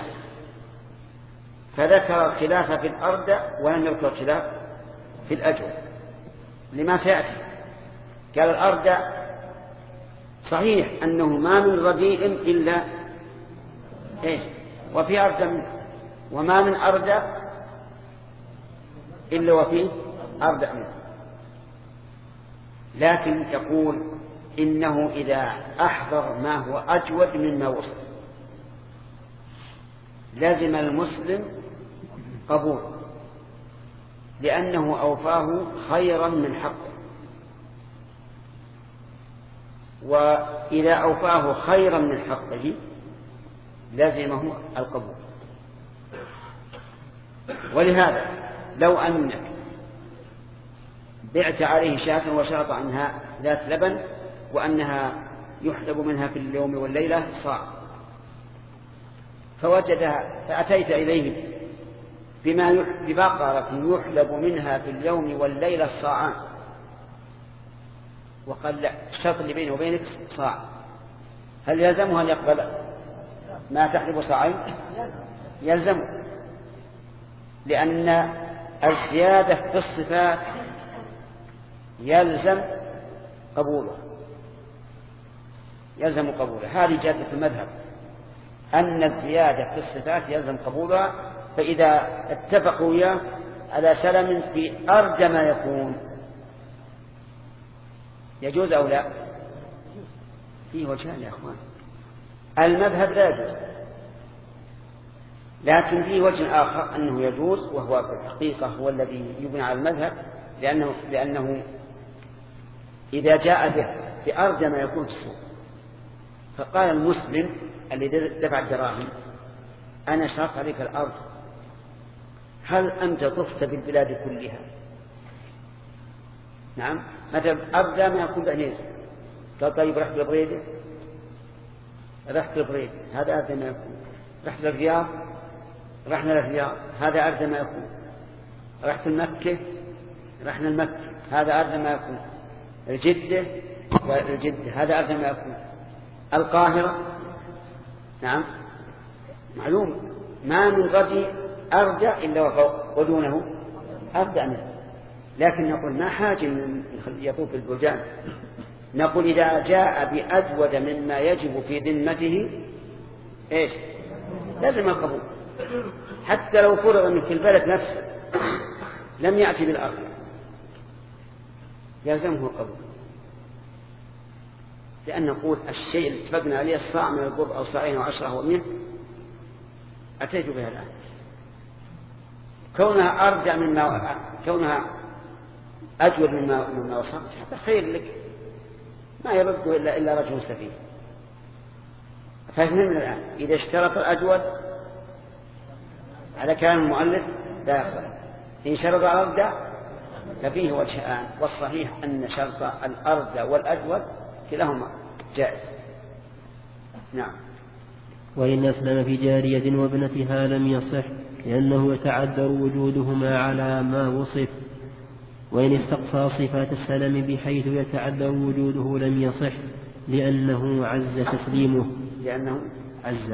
فذكر الخلاف في الأرض ولم يذكر الخلاف في الأجر لما سيأتي. قال الأرض صحيح أنه ما من رديء إلا إيش وفي أرض منه، وما من أرض إلا وفي أرض منه، لكن يقول إنه إذا أحضر ما هو أجود مما وصل لازم المسلم قبول، لأنه أوفاه خيرا من حقه، وإذا أوفاه خيرا من حقه لازمه القبول. ولهذا لو أنك بعت عليه شاة وشرط عنها ذات لبن وأنها يحلب منها في اليوم والليلة صاع، فوجدها فأتيت إليه بما ببقرة يحلب منها في اليوم والليلة صاعان، وقال لا الشرط اللي بينه وبينك صاع، هل يلزمه أن يقبل ما تحلب صاعين؟ يلزمه، لأن الزيادة في الصفات يلزم قبوله يلزم قبوله هذه جادة المذهب، أن الزيادة في الصفات يلزم قبولها. فإذا اتفقوا إياه على سلم في أرجى ما يكون يجوز أو لا؟ فيه وجهان يا أخوان، المذهب لا يجوز، لكن فيه وجه آخر أنه يجوز، وهو في الحقيقة هو الذي يبنى على المذهب، لأنه, لأنه إذا جاء به بأرجى ما يكون في السوق فقال المسلم الذي دفع الدراهم أنا شرط عليك الأرض، هل أنت طفت بالبلاد كلها؟ نعم، متى أرجى ما يكون بأنيس. قال طيب رحت لبريدة، رحت لبريدة هذا أرجى ما يكون، رحت للرياض، رحنا للرياض هذا أرجى ما يكون، رحت لمكة، رحنا لمكة هذا أرجى ما يكون، الجدة والجدة هذا أرجى ما يكون، القاهرة نعم معلوم ما من غدي أرجى إلا وفوق ودونه أرجى منه، لكن نقول ما حاجة من يطوف البلدان، نقول إذا جاء بأجود مما يجب في ذمته إيش لازم القبول، حتى لو فرض من في البلد نفسه لم يأتي بالأرض يلزمه القبول، لأن نقول الشيء اللي اتفقنا عليه الصاع من البر أو صاعين وعشرة ومئة أتيت بها الآن، كونها أرجع مما كونها أجود مما مما وصلت حتى خير لك، ما يرده إلا إلا رجل سفيه. فهمنا الآن إذا اشترط الأجود على كلام المؤلف لا يصح، إن شرط الأرض ففيه وجهان، والصحيح أن شرط الأرض والأجود كلاهما جائز. نعم. وإن أسلم في جارية وابنتها لم يصح، لأنه يتعذر وجودهما على ما وصف، وإن استقصى صفات السلم بحيث يتعذر وجوده لم يصح، لأنه عز تسليمه لأنه عز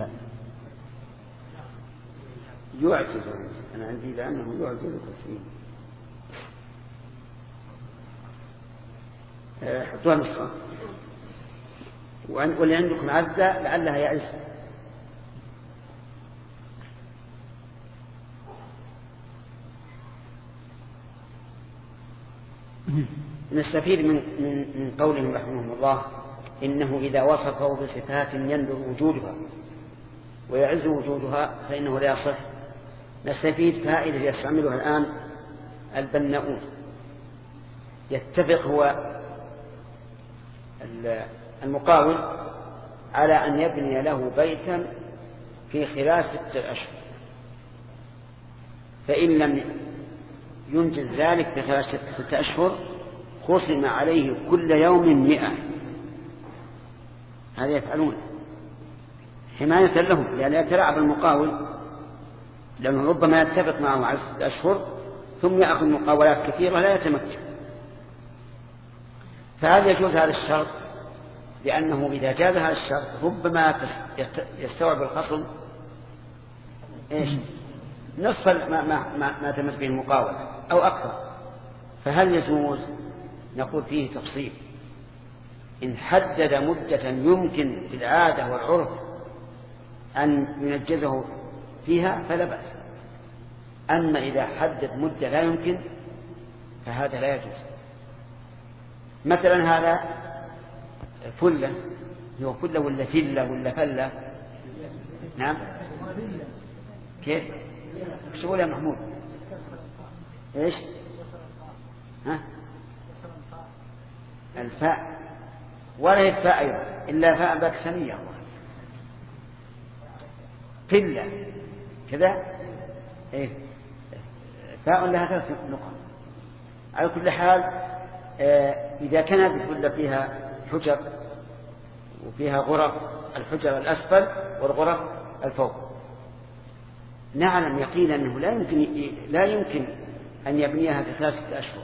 يعجز، أنا عندي لأنه يعجز تسليمه. حطوها نسخة، واللي عندكم عزة لعلها يعز. نستفيد من, من, من قولهم رحمه الله إنه إذا وصفه بصفات يندر وجودها ويعز وجودها فإنه لا يصح. نستفيد فائدة يستعملها الآن البناؤون، يتفق هو المقاول على أن يبني له بيتا في خلال ستة أشهر، فإن لم ينجز ذلك في خلال ستة أشهر خصم عليه كل يوم مئة. هذا يفعلون حماية لهم، لأن يتلاعب المقاول، لأنه ربما يتفق معه على ستة أشهر ثم يأخذ مقاولات كثيرة لا يتمكن. فهذا يجوز هذا الشرط، لأنه إذا جاز هذا الشرط ربما يستوعب الخصم إيش نصف ما, ما, ما, ما تمت به المقاول أو أكثر. فهل يجوز؟ نقول فيه تفصيل. إن حدد مدة يمكن في العادة والعرف أن ينجزه فيها فلا بأس، أما إذا حدد مدة لا يمكن فهذا لا يجوز. مثلا هذا فلة، هو فلة ولا فلة ولا فلة؟ نعم كيف؟ ايش تقول يا محمود؟ ايش؟ ها؟ الفاء ولا هي الفاء أيضا إلا فاء باكسانية، فلة كذا إيه؟ فاء لها ثلاث نقط. على كل حال آه إذا كانت الفلة فيها حجر وفيها غرف، الحجر الأسفل والغرف الفوق، نعلم يقينا أنه لا يمكن لا يمكن أن يبنيها في خلال ستة أشهر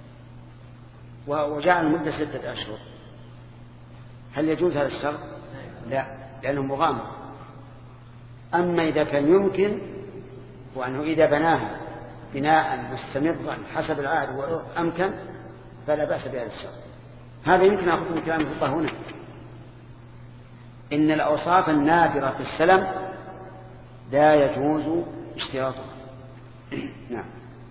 وجعل المدة ستة أشهر، هل يجوز هذا الشرط؟ لا، لأنه مغامر. أما إذا كان يمكن، وأنه إذا بناها بناء مستمرا حسب العهد وأمكن فلا بأس بهذا الشرط. هذا يمكن أخذ من كلام الفقهاء هنا، إن الأوصاف النادرة في السلم لا يجوز اشتراطها. نعم.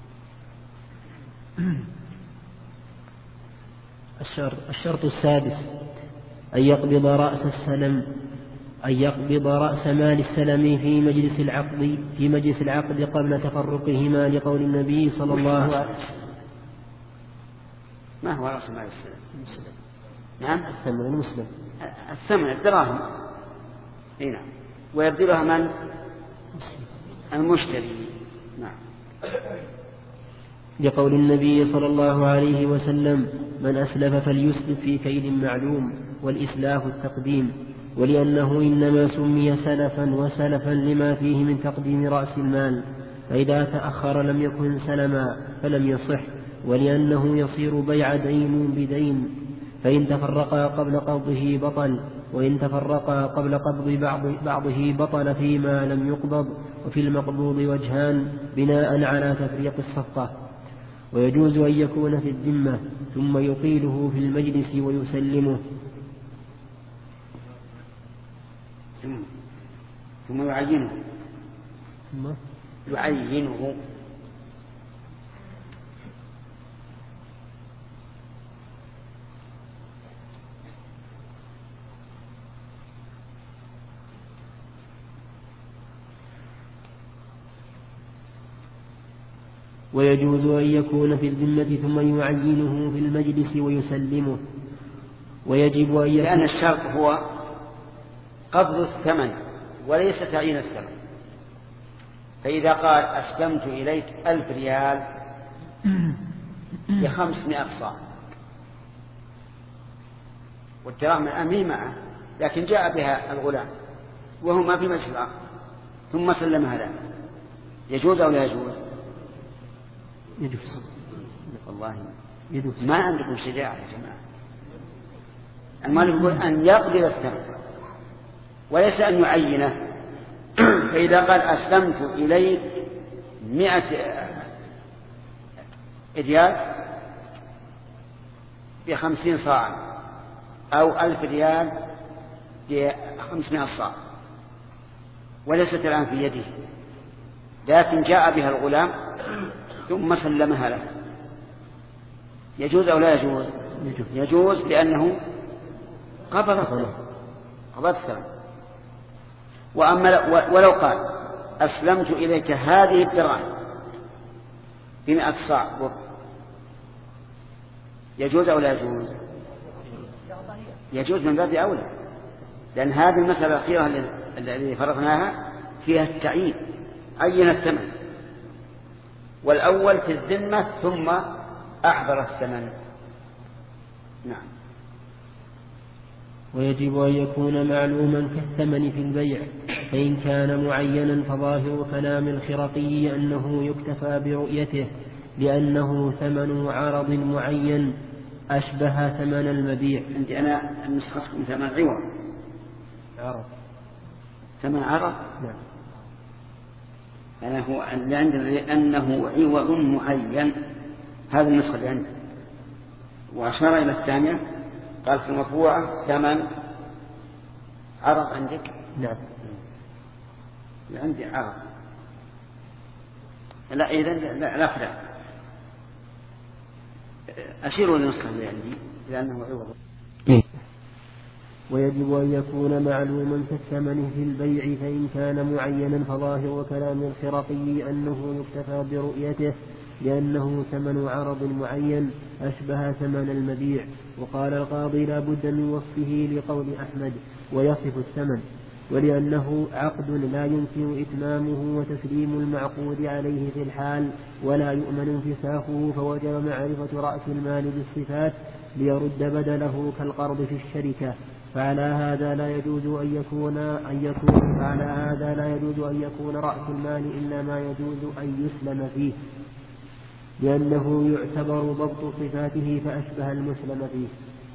الشرط, الشرط السادس أن يقبض رأس السلم أن يقبض رأس مال السلم في مجلس العقد في مجلس العقد قبل تفرقهما، لقول النبي صلى الله عليه وسلم. ما هو رأس مال السلم؟ نعم الثمن المسلم، الثمن الدراهم. نعم. ويبذلها من؟ المشتري. نعم. لقول النبي صلى الله عليه وسلم: من أسلف فليسلف في كيل معلوم، والإسلاف التقديم، ولأنه إنما سمي سلفا وسلفا لما فيه من تقديم رأس المال، فإذا تأخر لم يكن سلما فلم يصح، ولأنه يصير بيع دين بدين، فإن تفرقا قبل قبضه بطل، وإن تفرقا قبل قبض بعض بعضه بطل فيما لم يقبض. وفي المقبوض وجهان بناء على تفريق الصفقة. ويجوز أن يكون في الذمة ثم يقيله في المجلس ويسلمه ثم يعينه يعينه ويجوز أن يكون في الذمة ثم يعينه في المجلس ويسلمه. ويجب أن يكون، لأن الشرط هو قبض الثمن وليس تعيين الثمن. فإذا قال أسلمت إليك ألف ريال بخمسمائة صاع، والدراهم الآن معه، لكن جاء بها الغلام وهو ما في مجلس العقد ثم سلمها له، يجوز أو لا يجوز؟ يجوز. والله يجوز. ما عندكم شجاعة يا جماعة. المالك يقول أن يقبض الثمن وليس أن يعينه. فإذا قال أسلمت إليك مئة ريال بخمسين صاعا أو ألف ريال بخمسمائة صاع، وليست الآن في يده، لكن جاء بها الغلام ثم سلمها له، يجوز أو لا يجوز؟ يجوز, يجوز لأنه قبض الثمن. قبض الثمن. وأما ولو قال أسلمت إليك هذه الدراهم بمئة صاع، يجوز أو لا يجوز؟ يجوز من باب أولى، لأن هذه المسألة الأخيرة التي فرضناها فيها التعيين، عين الثمن، والأول في الذمة ثم أحضر الثمن. نعم. ويجب أن يكون معلوما كالثمن في البيع، فإن كان معينا فظاهر كلام الخرقي أنه يكتفى برؤيته لأنه ثمن عرض معين أشبه ثمن المبيع. عندي أنا نسختكم ثمن عوض. عرض. ثمن عرض؟ نعم. أنا هو اللي عندي أنه عوض معين، هذا النسخة اللي عندي. وأشار إلى الثانية قال في المطبوعة ثمن عرض عندك؟ نعم. عندي عرض. لا إذن لا لا فرق. أشيروا للنسخة اللي عندي لأنه عوض. ويجب أن يكون معلوما كالثمن في البيع، فإن كان معينا فظاهر كلام الخرقي أنه يكتفى برؤيته لأنه ثمن عرض معين أشبه ثمن المبيع. وقال القاضي لا بد من وصفه لقول أحمد ويصف الثمن، ولأنه عقد لا يمكن إتمامه وتسليم المعقود عليه في الحال ولا يؤمن انفساخه، فوجب معرفة رأس المال بالصفات ليرد بدله كالقرض في الشركة. فعلى هذا لا يجوز أن يكون أن يكون فعلى هذا لا يجوز أن يكون رأس المال إلا ما يجوز أن يسلم فيه، لأنه يعتبر ضبط صفاته فأشبه المسلم فيه.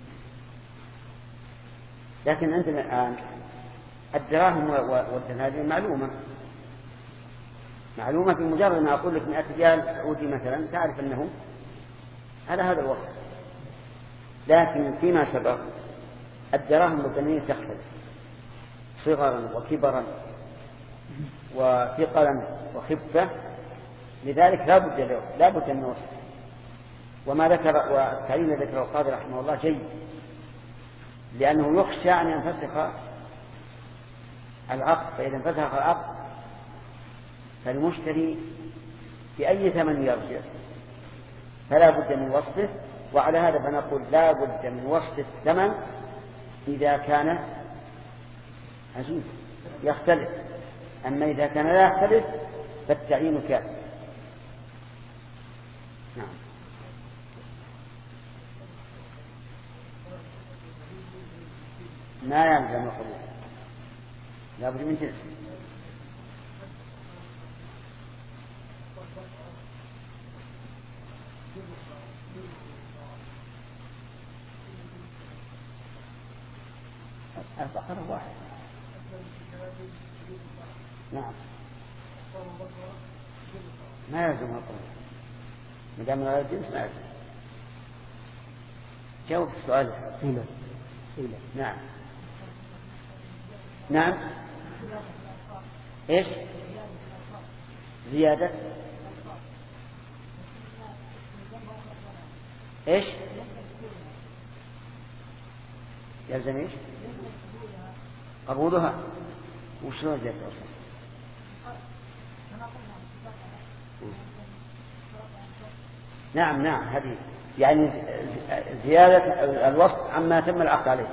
لكن عندنا الآن الدراهم والدنانير معلومة معلومة في مجرد ما أقول لك مئة ريال سعودي مثلا تعرف أنه على هذا الوقت. لكن فيما سبق الدراهم والدنانير تختلف صغرا وكبرا وثقلا وخفة، لذلك لا بد لا بد من وصف. وما ذكر والتعليم ذكره القاضي رحمه الله جيد، لأنه يخشى أن ينفسخ العقد، فإذا انفسخ العقد فالمشتري بأي ثمن يرجع، فلا بد من وصفه. وعلى هذا فنقول لا بد من وصف الثمن إذا كان عجيب يختلف، أما إذا كان لا يختلف فالتعيين كافي. نعم. ما يلزم القبول، لا بد من جنس. البقرة واحد. نعم. ما يلزم القبول ما دام لا الجنس ما يلزم. جاوب السؤال. هنا. نعم. نعم. ايش؟ زيادة ايش؟ يلزم ايش؟ قبولها. وشلون زيادة أصلا؟ نعم نعم هذه يعني زيادة الوصف عما تم العقد عليه.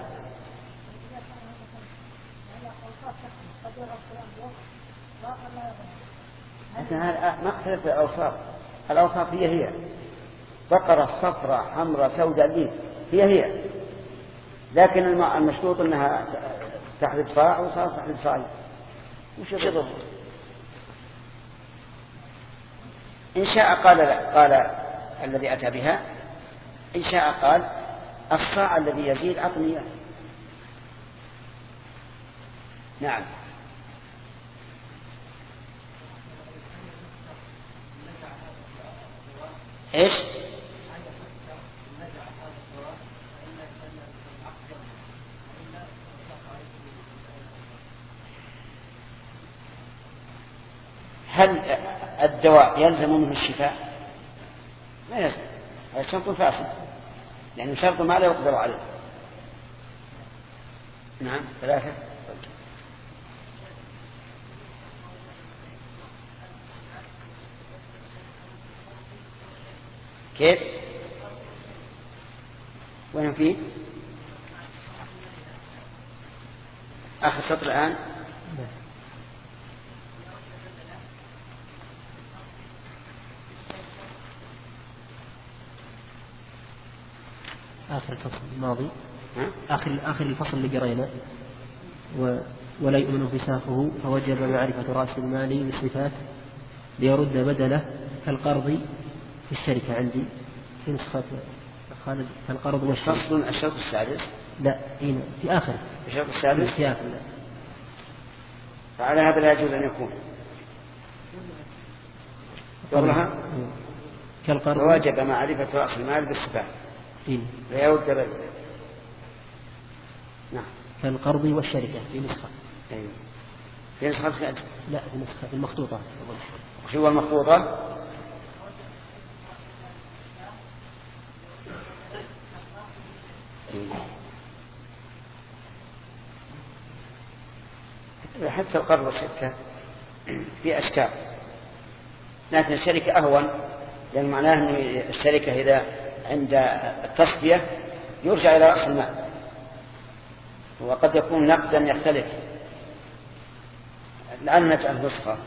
ما اختلف الأوصاف، الأوصاف هي هي بقرة صفراء حمراء سوداء ليه هي هي، لكن المشروط أنها تحلب صاع وصار تحلب صاع. وش يضر؟ إن شاء قال قال الذي أتى بها، إن شاء قال الصاع الذي يزيد أعطني إياه. نعم. إيش؟ هل الدواء يلزم منه الشفاء؟ لا يلزم، هذا شرط فاسد، يعني شرط ما لا يقدر عليه. نعم. ثلاثة. كيف؟ وين فيه؟ آخر سطر الآن. آخر الفصل الماضي، آخر آخر الفصل اللي قرينا، و ولا يؤمن فساقه فوجب معرفة رأس المال بالصفات ليرد بدله كالقرض في الشركة. عندي في نسخة خالد كالقرض والشركة. فصل الشرط السادس. لا هنا في آخر الشرط السادس في آخر. لا. فعلى هذا لا يجوز أن يكون قبلها كالقرض فوجب معرفة رأس المال بالصفات ليرد بدله. نعم. كالقرض والشركة في نسخة. أيوة. في نسخة كأجل. لا في نسخة المخطوطة. شو المخطوطة؟ حتى القرض والشركة في أشكال، لكن الشركة أهون، لأن معناه أن الشركة إذا عند التصفية يرجع إلى رأس المال، وقد يكون نقدا يختلف. الآن نجعل نسخة.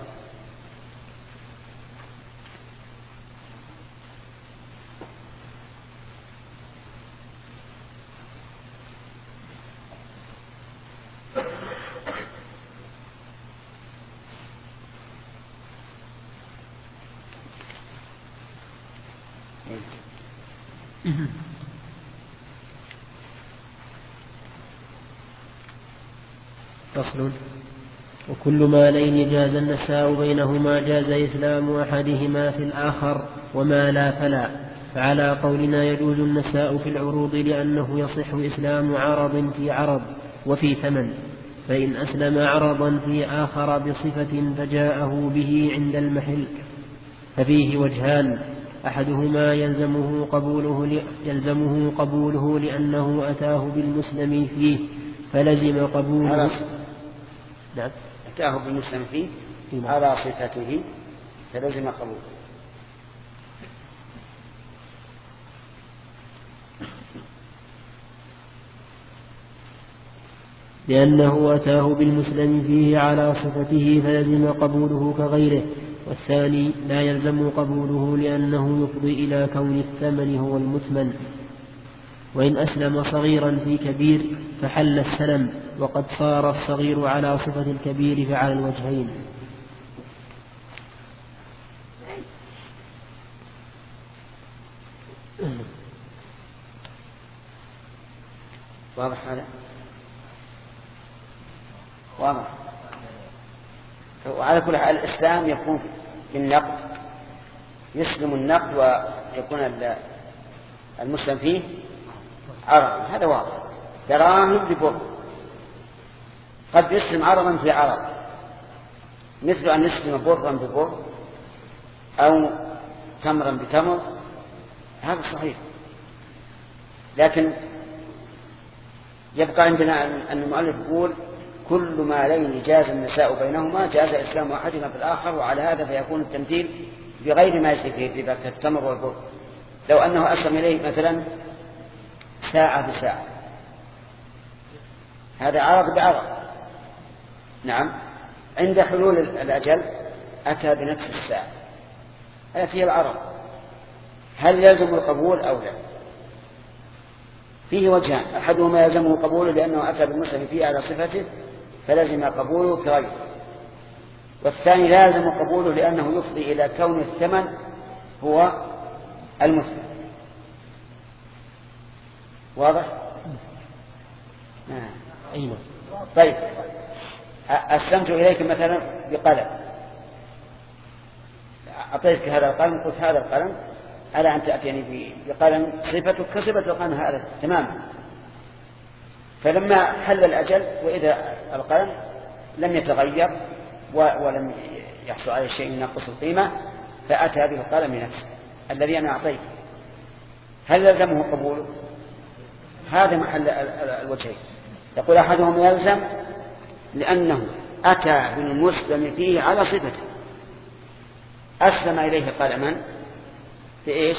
فصل. وكل مالين جاز النساء بينهما جاز إسلام أحدهما في الآخر، وما لا فلا. فعلى قولنا يجوز النساء في العروض لأنه يصح إسلام عرض في عرض وفي ثمن، فإن أسلم عرضا في آخر بصفة فجاءه به عند المحل ففيه وجهان: أحدهما يلزمه قبوله, يلزمه قبوله لأنه أتاه بالمسلم فيه فلزم قبوله. نعم. أتاه بالمسلم فيه على صفته فلزم قبوله. لأنه أتاه بالمسلم فيه على صفته فلزم قبوله كغيره. والثاني لا يلزم قبوله لأنه يفضي إلى كون الثمن هو المثمن. وإن أسلم صغيرا في كبير فحل السلم، وقد صار الصغير على صفة الكبير فعلى الوجهين. واضح هذا؟ واضح. وعلى كل حال الإسلام يكون بالنقد، يسلم النقد ويكون المسلم فيه عرض، هذا واضح. دراهم ببر، قد يسلم عرضا في عرض، مثل أن يسلم برا ببر أو تمرا بتمر، هذا صحيح. لكن يبقى عندنا أن المؤلف يقول كل مالين جاز النساء بينهما جاز إسلام أحدهما في الآخر، وعلى هذا فيكون التمثيل بغير ما يجري فيه الربا كالتمر والبر. لو أنه أسلم إليه مثلا ساعة بساعة، هذا عرض بعرض. نعم. عند حلول الأجل أتى بنفس الساعة، هذا العرض، هل يلزم القبول أو لا؟ فيه وجهان: أحدهما يلزمه قبوله لأنه أتى بالمسلم فيه على صفته فلزم قبوله كغيره، والثاني لازم قبوله لأنه يفضي إلى كون الثمن هو المثمن. واضح؟ نعم. أيوة. طيب، أسلمت إليك مثلا بقلم، أعطيتك هذا القلم، قلت هذا القلم ألا أن تأتيني بقلم صفته كصفة القلم هذا تماما. فلما حل الأجل وإذا القلم لم يتغير ولم يحصل عليه شيء ينقص القيمة، فأتى به القلم نفسه الذي أنا أعطيته، هل لزمه قبوله؟ هذا محل الوجهين. يقول أحدهم يلزم لأنه أتى بالمسلم فيه على صفته، أسلم إليه قلما بإيش؟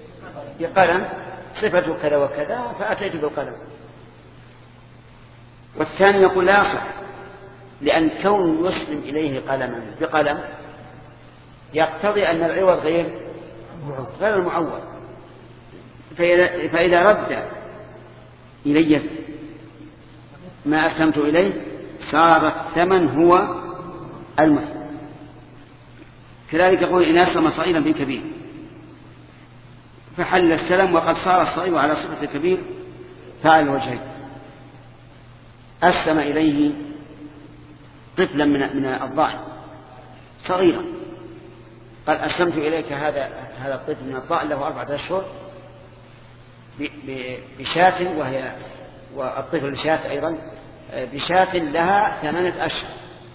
بقلم صفته كذا وكذا فأتيت بالقلم. والثاني يقول لا يصح، لأن كون يسلم إليه قلما بقلم يقتضي أن العوض غير غير المعوض، فإذا, فإذا رد إلي ما أسلمت إليه صار الثمن هو المثل. كذلك يقول إن أسلم صغيرا بكبير فحل السلم وقد صار الصغير على صفة الكبير فعل الوجهين. أسلم إليه طفلا من من الضعن صغيرا، قال أسلمت إليك هذا هذا الطفل من الضعن له أربعة أشهر بشاة، وهي والطفل الشاة أيضا بشاة لها ثمانية أشهر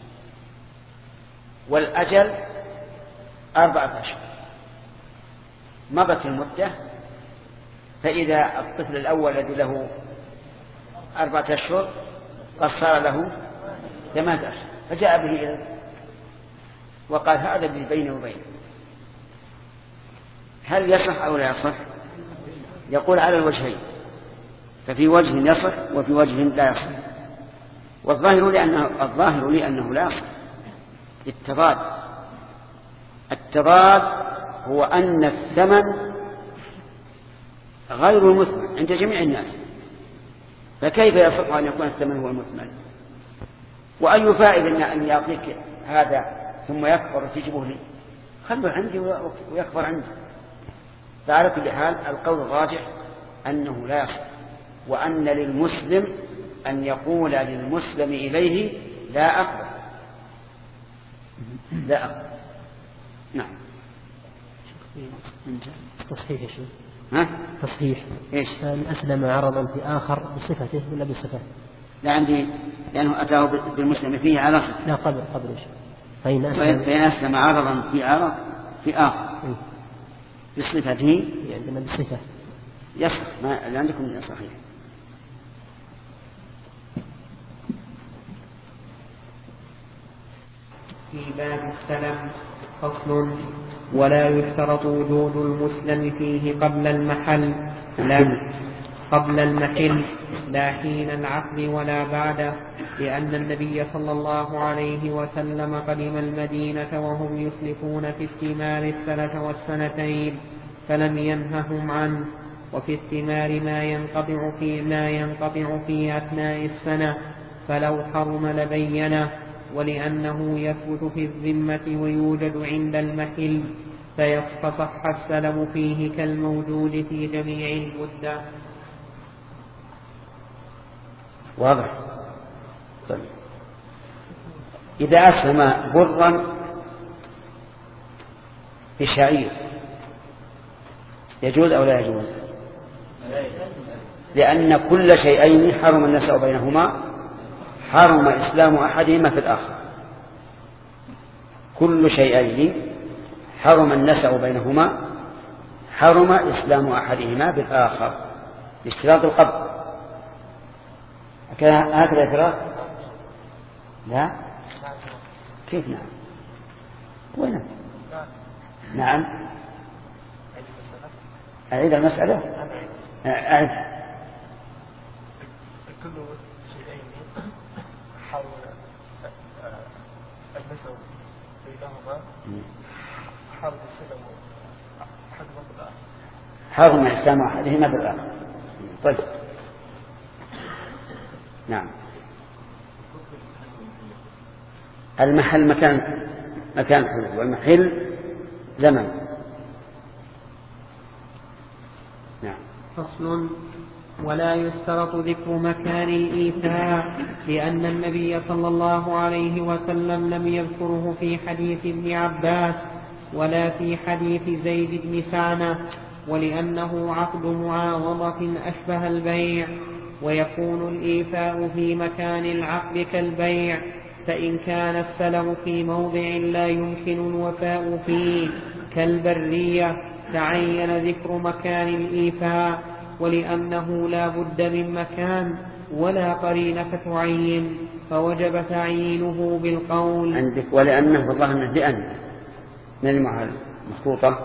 والأجل أربعة أشهر. مضت المدة، فإذا الطفل الأول الذي له أربعة أشهر قد صار له ثمانية أشهر، فجاء به إليه وقال هذا الذي بيني وبينه، هل يصح أو لا يصح؟ يقول على الوجهين، ففي وجه يصح وفي وجه لا يصح. والظاهر لأنه الظاهر لأنه لا يصح. التضاد التضاد هو أن الثمن غير المثمن عند جميع الناس، فكيف يصح أن يكون الثمن هو المثمن؟ وأي فائدة أن يعطيك هذا ثم يكبر وتجيبه لي؟ خلوا عندي ويكبر عندي. فعلى كل حال القول الراجح أنه لا يصح، وأن للمسلم أن يقول للمسلم إليه لا أقبل لا أقبل. نعم. تصحيح يا شيخ. ها؟ تصحيح. إيش؟ أن أسلم عرضا في آخر بصفته ولا بصفته؟ لا عندي، لأنه أتاه بالمسلم فيه على صفة. لا قبل قبل إيش؟ فإن أسلم, فإن أسلم عرضا في عرض في آخر بصفته عندنا بصفة يصح. ما عندكم صحيح. في باب السلم فصل: ولا يشترط وجود المسلم فيه قبل المحل لا قبل المحل لا حين العقد ولا بعده، لأن النبي صلى الله عليه وسلم قدم المدينة وهم يسلفون في الثمار السنة والسنتين فلم ينههم عنه، وفي الثمار ما ينقطع في ما ينقطع في أثناء السنة، فلو حرم لبينه، ولأنه يثبت في الذمة ويوجد عند المحل فيصح السلم فيه كالموجود في جميع المدة. واضح. طيب. إذا أسلم برا بشعير يجوز أو لا يجوز؟ لأن كل شيئين حرم النساء بينهما حرم إسلام أحدهما في الآخر. كل شيئين حرم النساء بينهما حرم إسلام أحدهما بالآخر باشتراط القبض. هكذا اعتراض؟ لا. كيف نعم؟ وين؟ نعم. أعيد المسألة. أعيد. كل شيئين حرم النسب بينهما حرم السلم أحدهما بالآخر. حرم إسلام أحدهما بالآخر. طيب. نعم. المحل مكان مكان حلول، والمحل زمن. نعم. فصل: ولا يشترط ذكر مكان الإيفاء، لأن النبي صلى الله عليه وسلم لم يذكره في حديث ابن عباس ولا في حديث زيد بن سعنة، ولأنه عقد معاوضة أشبه البيع، ويكون الإيفاء في مكان العقد كالبيع، فإن كان السلم في موضع لا يمكن الوفاء فيه كالبرية تعين ذكر مكان الإيفاء، ولأنه لا بد من مكان ولا قرينة تعين فوجب تعيينه بالقول. عندك ولأنه والله أنه بأن من المعال مخطوطة.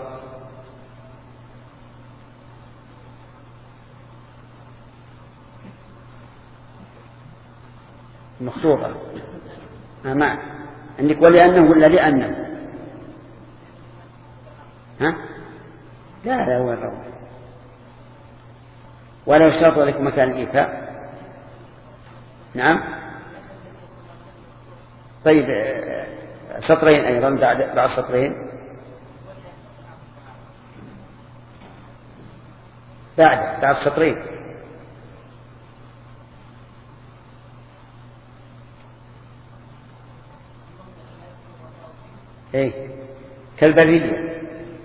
مخطوطة ما معنى عندك ولأنه ولا لأنه؟ ها؟ لا لا هو الروض. ولو اشترط لك مكان الإيفاء. نعم. طيب سطرين أيضا بعد بعد سطرين بعد بعد سطرين ايه كالبرية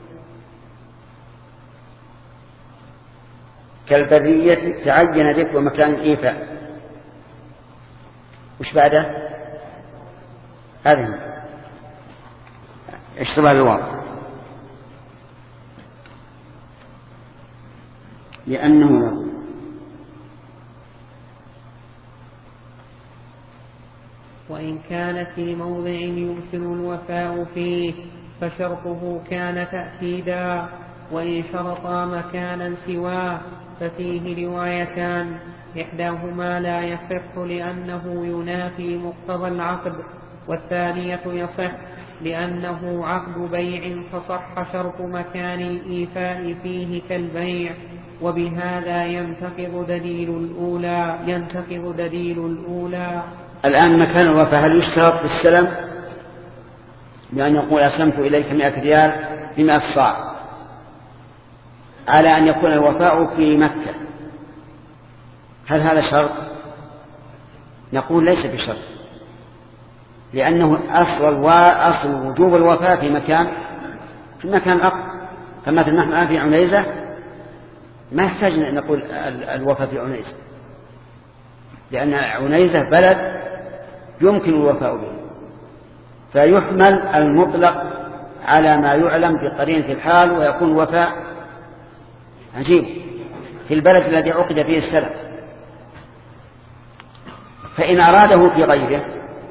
كالبرية تعين ذكر مكان الإيفاء. وش بعده؟ هذه اشتبه الواقع لأنه وإن كان في موضع يمكن الوفاء فيه فشرطه كان تأكيدا، وإن شرطا مكانا سواه ففيه روايتان، إحداهما لا يصح لأنه ينافي مقتضى العقد، والثانية يصح لأنه عقد بيع فصح شرط مكان الإيفاء فيه كالبيع، وبهذا ينتقض دليل الأولى ينتقض دليل الأولى. الآن مكان الوفاء هل يشترط في السلم بأن يقول أسلمت إليك مئة ريال بمئة صاع على أن يكون الوفاء في مكة؟ هل هذا شرط؟ نقول ليس بشرط، لأنه أصل, أصل وجوب الوفاء في مكان في مكان أقل. فمثل نحن الآن في عنيزة ما يحتاج أن نقول الوفاء في عنيزة، لأن عنيزة بلد يمكن الوفاء به، فيحمل المطلق على ما يعلم بقرينة الحال، ويكون وفاء عجيب في البلد الذي عقد فيه السلف. فإن أراده في غيره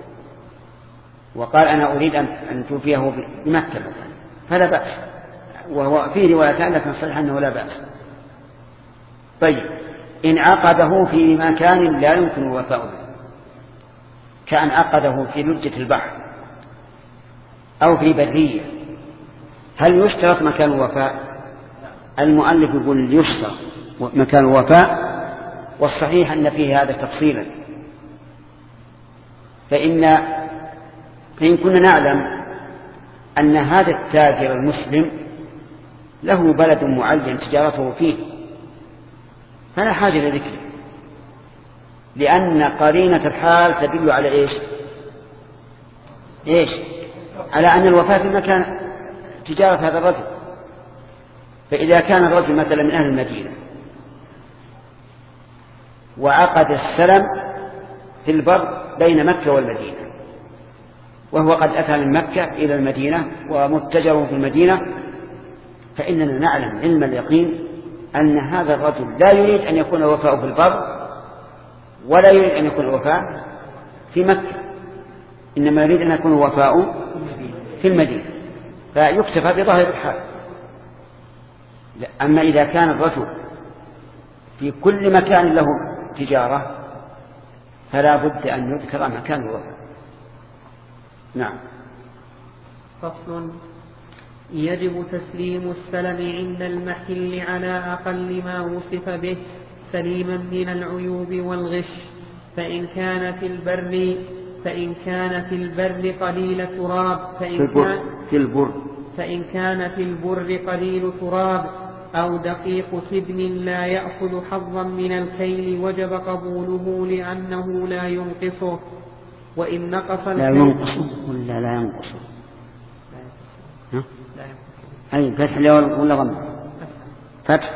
وقال أنا أريد أن توفيه بمكة فلا بأس، وهو فيه روايتان لكن صحيح أنه لا بأس. طيب إن عقده في مكان لا يمكن الوفاء به، كأن عقده في لجة البحر أو في برية، هل يشترط مكان الوفاء؟ المؤلف يقول يشترط مكان الوفاء، والصحيح أن فيه هذا تفصيلا. فإن فإن كنا نعلم أن هذا التاجر المسلم له بلد معين تجارته فيه فلا حاجة لذكره، لأن قرينة الحال تدل على إيش؟ إيش؟ على أن الوفاة في مكان تجارة هذا الرجل. فإذا كان الرجل مثلا من أهل المدينة وعقد السلم في البر بين مكة والمدينة، وهو قد أتى من مكة إلى المدينة ومتجر في المدينة، فإننا نعلم علم اليقين أن هذا الرجل لا يريد أن يكون الوفاء في البر ولا يريد أن يكون الوفاء في مكة، إنما يريد أن يكون الوفاء في المدينة، فيكتفى بظاهر الحال. أما إذا كان الرجل في كل مكان له تجارة فلا بد أن يذكر مكان الوفاء. نعم. فصل: يجب تسليم السلم عند المحل على أقل ما وصف به سليما من العيوب والغش، فإن كان في البر فإن كان في البر قليل تراب فإن كان في البر فإن كان في البر قليل تراب أو دقيق سبن لا يأخذ حظا من الكيل وجب قبوله لأنه لا ينقصه، وإن نقص لا ينقص ولا لا ينقص ها؟ أي فتح ولا ضم؟ فتح.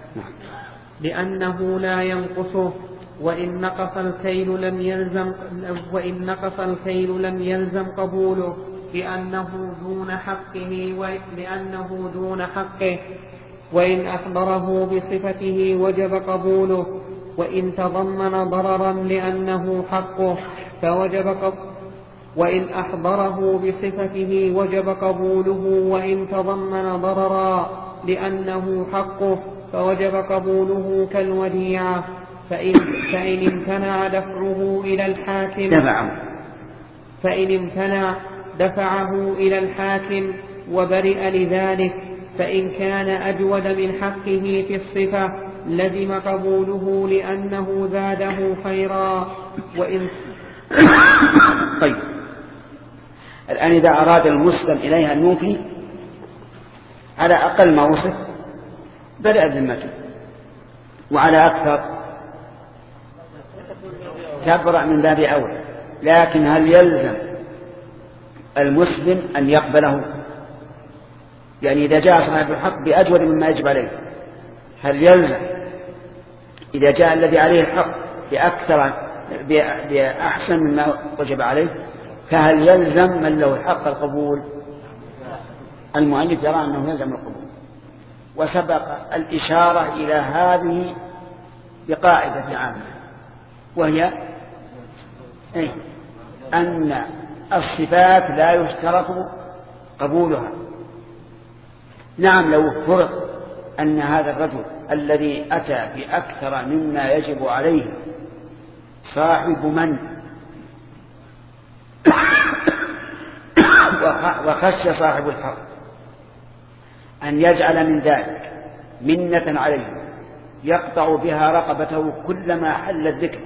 لأنه لا ينقصه، وإن نقص الكيل لم يلزم وإن نقص الكيل لم يلزم قبوله لأنه دون حقه ولأنه دون حقه، وإن أحضره بصفته وجب قبوله، وإن تضمن ضررا لأنه حقه فوجب قبوله وإن أحضره بصفته وجب قبوله، وإن تضمن ضررا لأنه حقه فوجب قبوله كالوديعة. فإن, فإن امتنع دفعه إلى الحاكم دفعه فإن امتنع دفعه إلى الحاكم وبرئ لذلك. فإن كان أجود من حقه في الصفة لزم قبوله لأنه زاده خيرا. وإن طيب الآن إذا أراد المسلم إليها أن يوفي على أقل ما وصف بدأ ذمته، وعلى أكثر تبرأ من باب أولى. لكن هل يلزم المسلم أن يقبله؟ يعني إذا جاء صاحب الحق بأجود مما يجب عليه، هل يلزم إذا جاء الذي عليه الحق بأكثر بأحسن مما وجب عليه، فهل يلزم من له الحق القبول؟ المؤلف يرى أنه يلزم القبول، وسبق الإشارة إلى هذه بقاعدة عامة، وهي إيه؟ أن الصفات لا يشترط قبولها. نعم لو فرض أن هذا الرجل الذي أتى بأكثر مما يجب عليه صاحب من وخشى صاحب الحق أن يجعل من ذلك منة عليه يقطع بها رقبته كلما حل الذكر،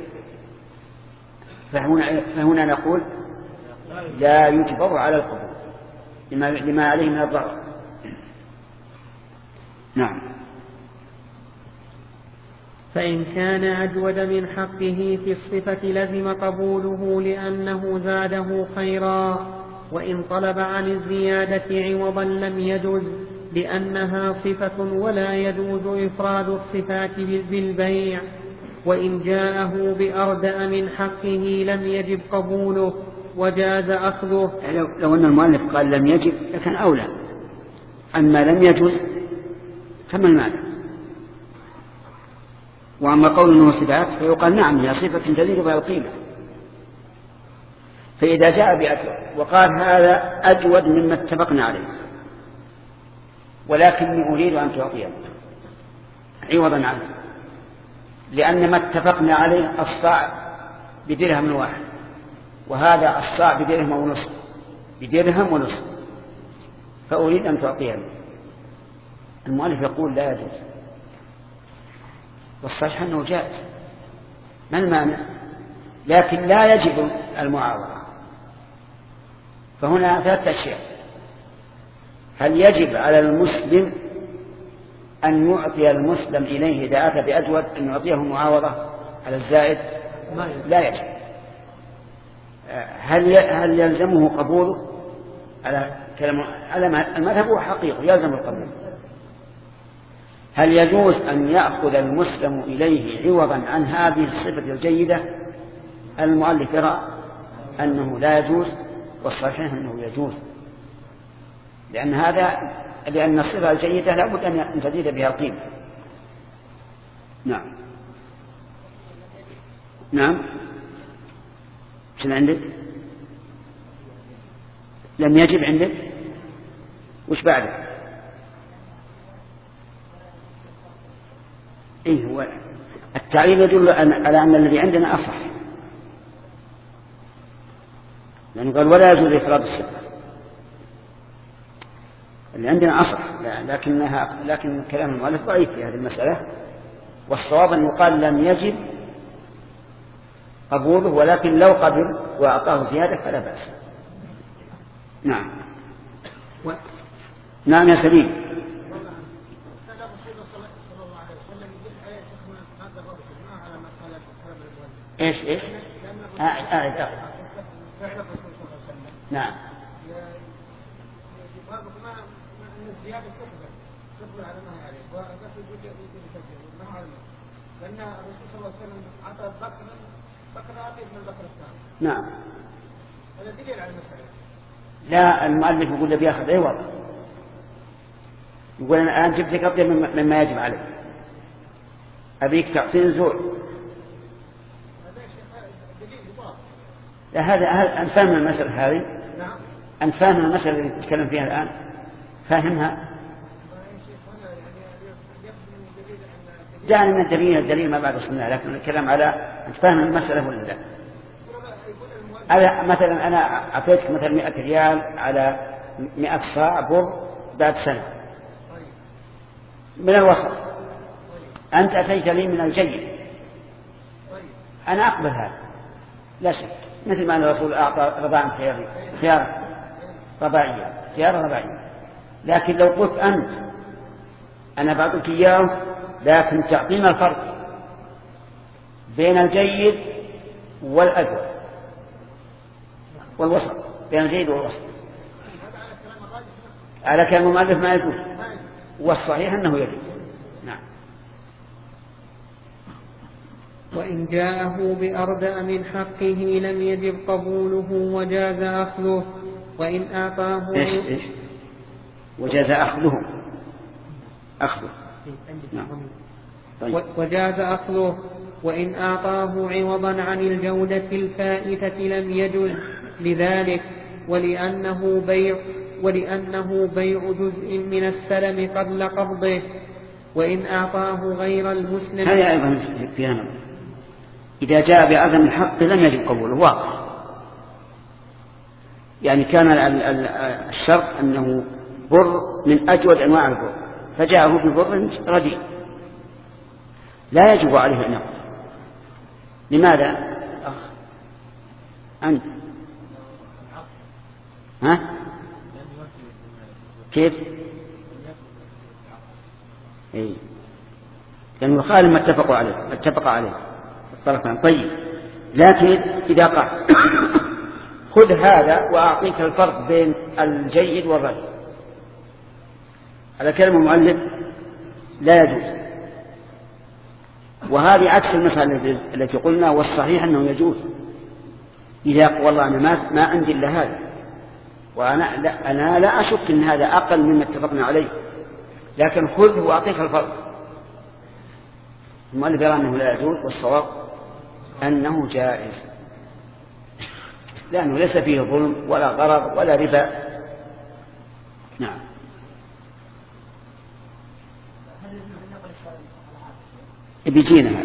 فهنا, فهنا نقول لا يجبر على القبول لما, لما عليه من الضرر. نعم. فإن كان أجود من حقه في الصفة لزم قبوله لأنه زاده خيرا. وإن طلب عن الزيادة عوضا لم يجز لأنها صفة ولا يجوز إفراد الصفات بالبيع. وإن جاءه بأردأ من حقه لم يجب قبوله وجاز أخذه. لو, لو أن المؤلف قال لم يجب لكن أولى، أما لم يجوز فما المعنى؟ وأما قول أنه صفات فيقال نعم هي صفة تزيد بها القيمة. فإذا جاء بأجود وقال هذا أجود مما اتفقنا عليه ولكني أريد أن تعطيني عوضا عنه، لأن ما اتفقنا عليه الصاع بدرهم واحد وهذا الصاع بدرهم ونصف بدرهم ونصف فأريد أن تعطيني. المؤلف يقول لا يجوز، والصحيح أنه جائز، ما المانع؟ لكن لا يجب المعاوضة. فهنا ثلاثة أشياء: هل يجب على المسلم أن يعطي المسلم إليه إذا أتى بأجود أن يعطيه معاوضة على الزائد؟ لا يجب. هل هل يلزمه قبوله؟ على كلام على المذهب هو حقيقي يلزم القبول. هل يجوز أن يأخذ المسلم إليه عوضا عن هذه الصفة الجيدة؟ المؤلف يرى أنه لا يجوز، والصحيح أنه يجوز، لأن هذا لأن الصفة الجيدة لا بد أن تزيد بها قيمة. نعم نعم شنو عندك؟ لم يجب عندك؟ وش بعده؟ إيه هو التعليل يدل على أن الذي عندنا أصح، لأنه قال ولا يجوز إفراد الصفة. اللي عندنا أصح، لكنها لكن كلام المؤلف ضعيف في هذه المسألة، والصواب أن يقال لم يجب قبوله، ولكن لو قبل وأعطاه زيادة فلا بأس. نعم و... نعم يا سليم. ايش ايش قاعد قاعد آه نعم الزيادة تقبل تقبل على ما هي عليه وقصد وجه وجه ما هو لأن الرسول صلى الله عليه وسلم عطى بكرا بكرا أطيب من البكر الثاني. نعم هذا دليل على المسألة. لا المؤلف يقول له بياخذ أي وضع، يقول أنا الآن جبت لك أطيب مما يجب عليه، أبيك تعطيني زور. لا هذا أنت فاهم المسألة هذه؟ نعم. أنت فاهم المسألة اللي نتكلم فيها الآن؟ فاهمها؟ دعنا من الدليل الدليل ما بعد السنة، لكن الكلام على أنت فاهم المسألة ولا لا؟ مثلا أنا أعطيتك مثلا مئة ريال على مئة صاع بر بعد سنة من الوسط، أنت أتيت لي من الجيد، أنا أقبل هذا لا شك، مثل ما أن الرسول أعطى رضاعا خياري خيار رضاعية خيار رضاعية. لكن لو قلت أنت أنا بعطيك إياه لكن تعطينا الفرق بين الجيد والأجود والوسط، بين الجيد والوسط، على كلام المؤلف ما يجوز، والصحيح أنه يجوز. نعم. وإن جاءه بأردأ من حقه لم يجب قبوله وجاز أخذه، وإن أعطاه إيش إيش وجاز أخذه أخذه نعم. طيب. وجاز أخذه، وإن أعطاه عوضا عن الجودة الفائتة لم يجوز لذلك، ولأنه بيع ولأنه بيع جزء من السلم قبل قبضه. وإن أعطاه غير المسلم هذا أيضا فيها نظر، إذا جاء بعدم الحق لم يجب قبوله واضح، يعني كان الشرط أنه بر من أجود أنواع البر فجاءه ببر رديء لا يجب عليه أن يقبل. لماذا أخ أنت ها كيف اي لأنه يخالف ما اتفقوا عليه ما اتفق عليه الطرفان. طيب لكن إذا قال خذ هذا وأعطيك الفرق بين الجيد والرديء على كلمة المؤلف لا يجوز، وهذه عكس المسألة التي قلنا والصحيح أنه يجوز. إذا والله أنا ما, ما عندي إلا هذا وأنا لا, أنا لا أشك أن هذا أقل مما اتفقنا عليه، لكن خذه وأعطيك الفرق. المؤلف يرى أنه لا يجوز، والصواب أنه جائز لأنه ليس فيه ظلم ولا غرض ولا ربا. نعم. بيجينا هذا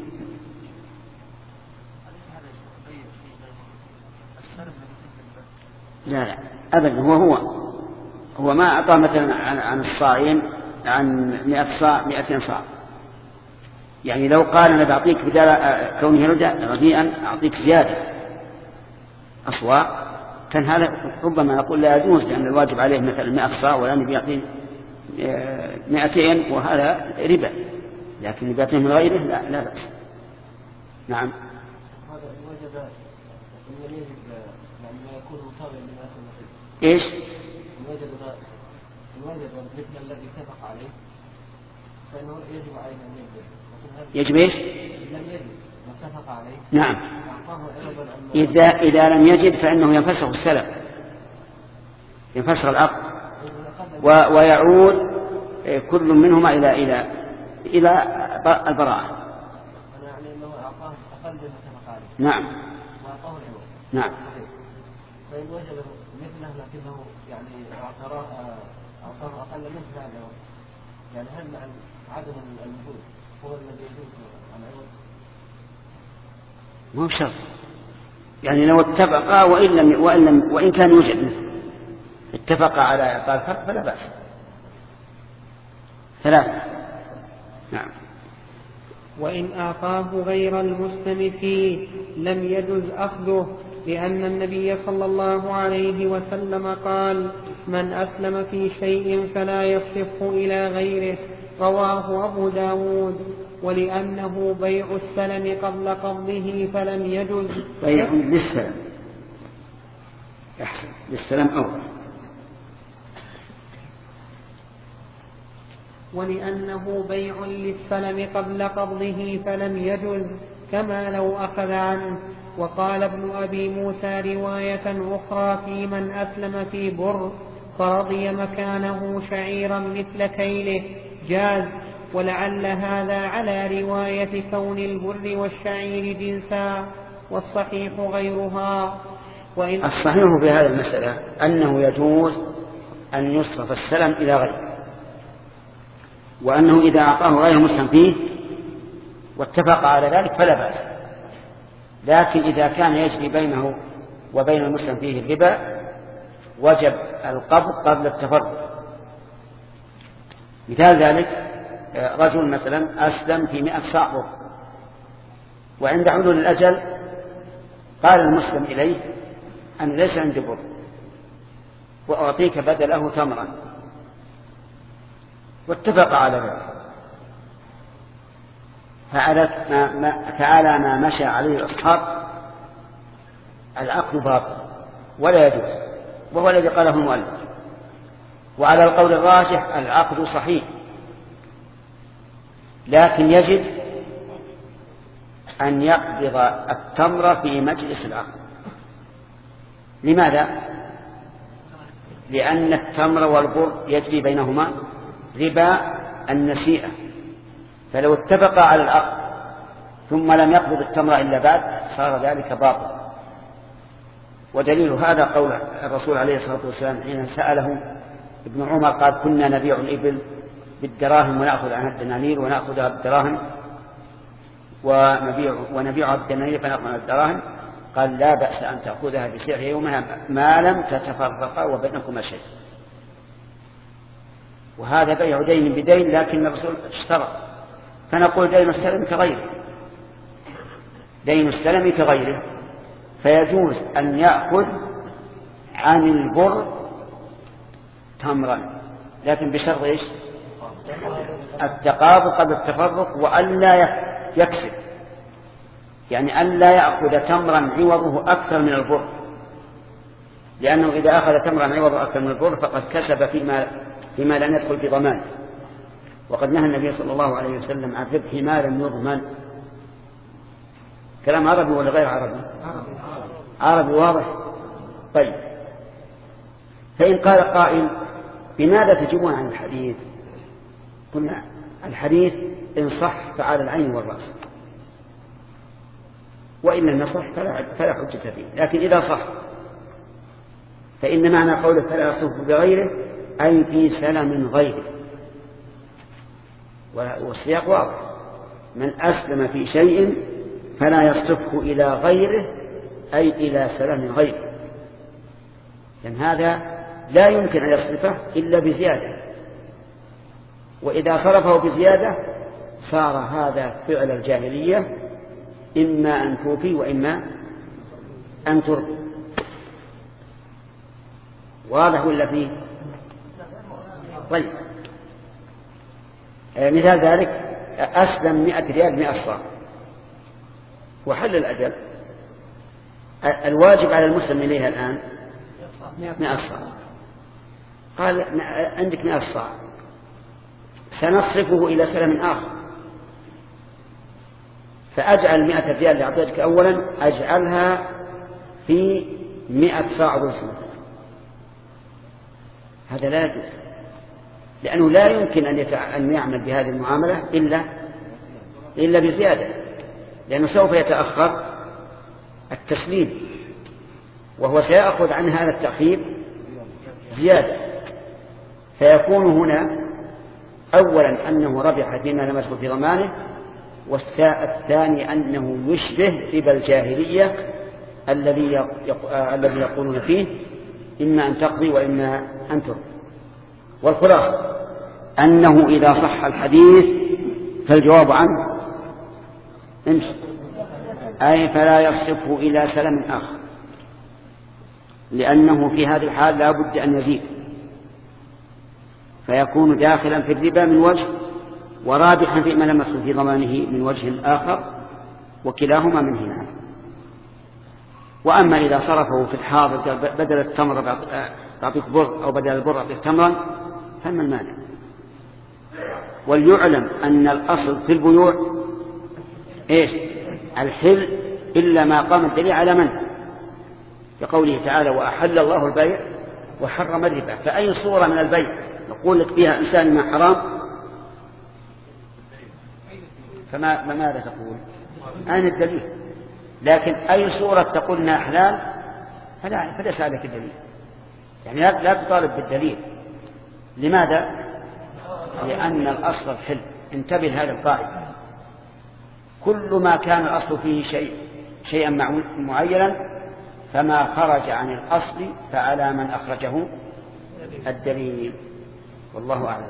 لا لا أبدا، هو هو هو ما أعطى مثلا عن, عن الصاعين عن مئة صاع مئتين صاع، يعني لو قال أنا بعطيك بدل كونه رديئا أعطيك زيادة أصواع كان هذا ربما نقول لا يجوز، لأن الواجب عليه مثلا مئة صاع والآن بيعطيه مئتين وهذا ربا، لكن اللي بيعطيه من غيره لا لا بأس. نعم. هذا الوجب أن يجب لما يكون مساويا لما يكون إيش؟ الوجب الوجب مثل الذي اتفق عليه فإنه يجب عليه أن يجب. يجب إيش؟ لم يجب ما اتفق عليه. نعم. إذا إذا لم يجد فإنه ينفسخ السلف ينفسخ العقد ويعود كل منهما إلى إلى إلى البراءة. أنا يعني أنه أعطاه أقل مما اتفق عليه. نعم. وأعطاه العوض. نعم. فإن وجد مثله لكنه يعني أعطاه أعطاه أقل منه هذا، يعني هل مع عدم الوجود هو الذي يجوز العوض؟ ما هو شرط، يعني لو اتفقا وإن لم وإن لم وإن كان يوجد مثل اتفقا على إعطاء الفرق فلا بأس. ثلاثة. نعم. وإن أعطاه غير المسلم فيه لم يجز أخذه، لأن النبي صلى الله عليه وسلم قال: من أسلم في شيء فلا يصرفه إلى غيره، رواه أبو داود. ولأنه بيع السلم قبل قبضه فلم يجز. بيع للسلم أحسن، للسلم أول. ولأنه بيع للسلم قبل قبضه فلم يجز، كما لو أخذ عنه. وقال ابن أبي موسى رواية أخرى في من أسلم في بر فرضي مكانه شعيرا مثل كيله جاز، ولعل هذا على رواية كون البر والشعير جنسا، والصحيح غيرها. وإن الصحيح في هذه المسألة أنه يجوز أن يصرف السلم إلى غيره، وأنه إذا أعطاه غير مسلم فيه واتفق على ذلك فلا بأس. لكن إذا كان يجري بينه وبين المسلم فيه الربا وجب القبض قبل التفرق. مثال ذلك رجل مثلا أسلم في مئة صاع بر، وعند حلول الأجل قال المسلم إليه أن ليس عندي بر وأعطيك بدله تمرا، واتفق على ذلك، فعلى ما مشى عليه الأصحاب العقد باطل ولا يجوز، وهو الذي قاله المؤلف. وعلى القول الراجح العقد صحيح، لكن يجب أن يقبض التمر في مجلس العقد. لماذا؟ لأن التمر والبر يجري بينهما ربا النسيئة، فلو اتفق على العقد ثم لم يقبض التمر إلا بعد صار ذلك باطل. ودليل هذا قول الرسول عليه الصلاة والسلام حين سأله ابن عمر قال كنا نبيع الإبل بالدراهم ونأخذ عنها الدنانير ونأخذها بالدراهم ونبيع ونبيعها بالدنانير فنأخذ عنها الدراهم، قال لا بأس أن تأخذها بسعر يومها ما لم تتفرقا وبينكما شيء. وهذا بيع دين بدين، لكن الرسول اشترط، فنقول دين السلم كغيره، دين السلم كغيره، فيجوز أن يأخذ عن البر تمرا، لكن بشرط ايش؟ التقابض قبل التفرق، وألا يكسب، يعني ألا يأخذ تمرا عوضه أكثر من البر، لأنه إذا أخذ تمرا عوضه أكثر من البر فقد كسب فيما, فيما لا يدخل في ضمان. وقد نهى النبي صلى الله عليه وسلم عن ربح ما لم يضمن. كلام عربي ولا غير عربي؟ عربي واضح. طيب، فإن قال قائل بماذا تجيبون عن الحديث؟ قلنا الحديث إن صح فعلى العين والرأس، وإن لم يصح فلا حجة فيه. لكن إذا صح فإن معنى قوله فلا يصف بغيره أي في سلم غيره، والسياق واضح: من أسلم في شيء فلا يصرفه إلى غيره أي إلى سلم غيره، لأن هذا لا يمكن أن يصرفه إلا بزيادة، وإذا صرفه بزيادة صار هذا فعل الجاهلية، إما أن توفي وإما أن ترفي. واضح ولا فيه؟ طيب، مثال ذلك أسلم مئة ريال مئة صاع وحل الأجل، الواجب على المسلم إليها الآن مئة صاع. قال عندك مئة صاع، سنصرفه إلى سلم آخر، فأجعل مئة ريال اللي أعطيتك أولا أجعلها في مئة صاع رز. هذا لا يجوز، لأنه لا يمكن أن يعمل بهذه المعاملة إلا إلا بزيادة، لأنه سوف يتأخر التسليم، وهو سيأخذ عن هذا التأخير زيادة، فيكون هنا أولا أنه ربح فيما لم يدخل في ضمانه، والثاني أنه يشبه ربا الجاهلية الذي الذي يقولون فيه إما أن تقضي وإما أن ترد. والخلاصة أنه إذا صح الحديث فالجواب عنه امشي، أي فلا يصرفه إلى سلم آخر، لأنه في هذه الحال لا بد أن يزيد، فيكون داخلا في الربا من وجه ورابحا فيما لم يدخل في ضمانه من وجه آخر، وكلاهما من هنا. وأما إذا صرفه في الحاضر بدل التمر تعطيك بر أو بدل البر تعطيك تمرا فما المانع؟ وليعلم أن الأصل في البيوع إيش؟ الحل إلا ما قام الدليل على منه، كقوله تعالى وأحل الله البيع وحرم الربا. فأي صورة من البيع يقول لك فيها إنسان ما حرام فما ماذا تقول؟ أين الدليل؟ لكن أي صورة تقول إنها حلال فلا فليس عليك الدليل، يعني لا تطالب بالدليل. لماذا؟ لأن الأصل الحل. انتبه هذا القاعدة، كل ما كان الأصل فيه شيء شيئا معينا فما خرج عن الأصل فعلى من أخرجه الدليل. والله أعلم.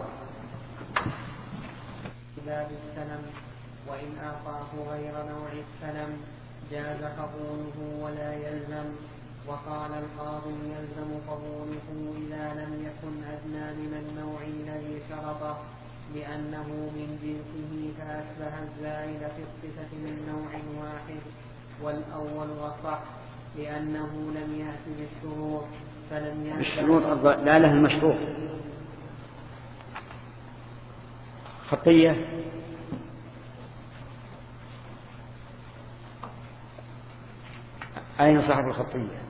باب السلم وإن أعطاه غير نوع السلم جاز قبوله ولا يلزم. وقال القاضي يلزم قبوله إذا لم يكن أدنى من النوع الذي شرطه لأنه من جنسه فأشبه الزائد في الصفة من نوع واحد. والأول أصح لأنه لم يأت بالشروط فلم يأت بالشروط لا له المشروط. خطية أين صاحب الخطية؟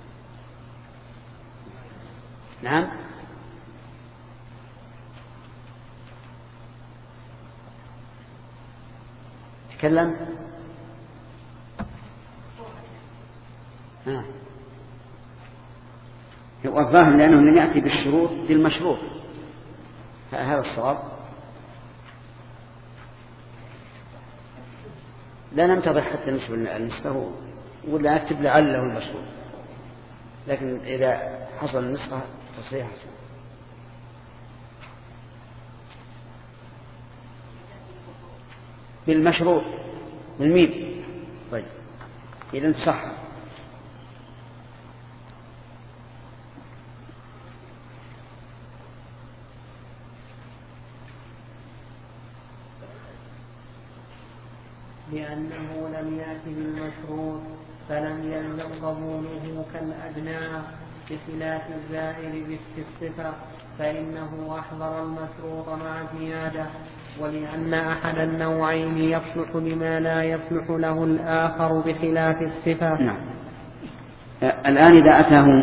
نعم تكلم. ها هو الظاهر لأنه لم يأتي بالشروط بالمشروط. هذا الصواب. لا ننتظر حتى نسب النسخة ولا نكتب لعله المشروط، لكن إذا حصل النسخة تصحيح حسن. بالمشروط بالميم. طيب إذا صح. لأنه لم يأت بالمشروط فلم يلزم قبوله كالأدنى بخلاف الزائر بالصفة فإنه أحضر المشروط مع زيادة. ولأن أحد النوعين يصلح لما لا يصلح له الآخر بخلاف الصفة. نعم. الآن إذا أتاه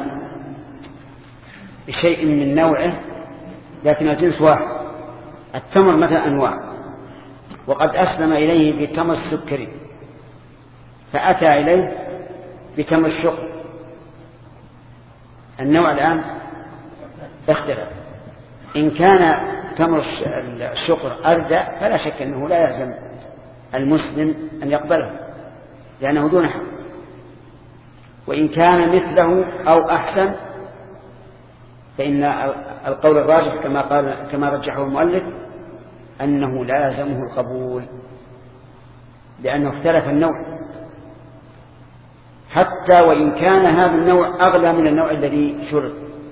بشيء من نوعه لكن الجنس واحد، التمر مثلا أنواع، وقد أسلم إليه بتمر السكري فأتى إليه بتمر الشقر، النوع الآن اختلف. إن كان تمر الشقر أردى فلا شك أنه لا يلزم المسلم أن يقبله لأنه دون حق، وإن كان مثله أو أحسن فإن القول الراجح كما قال كما رجحه المؤلف أنه لا يلزمه القبول لأنه اختلف النوع، حتى وإن كان هذا النوع أغلى من النوع الذي شرط،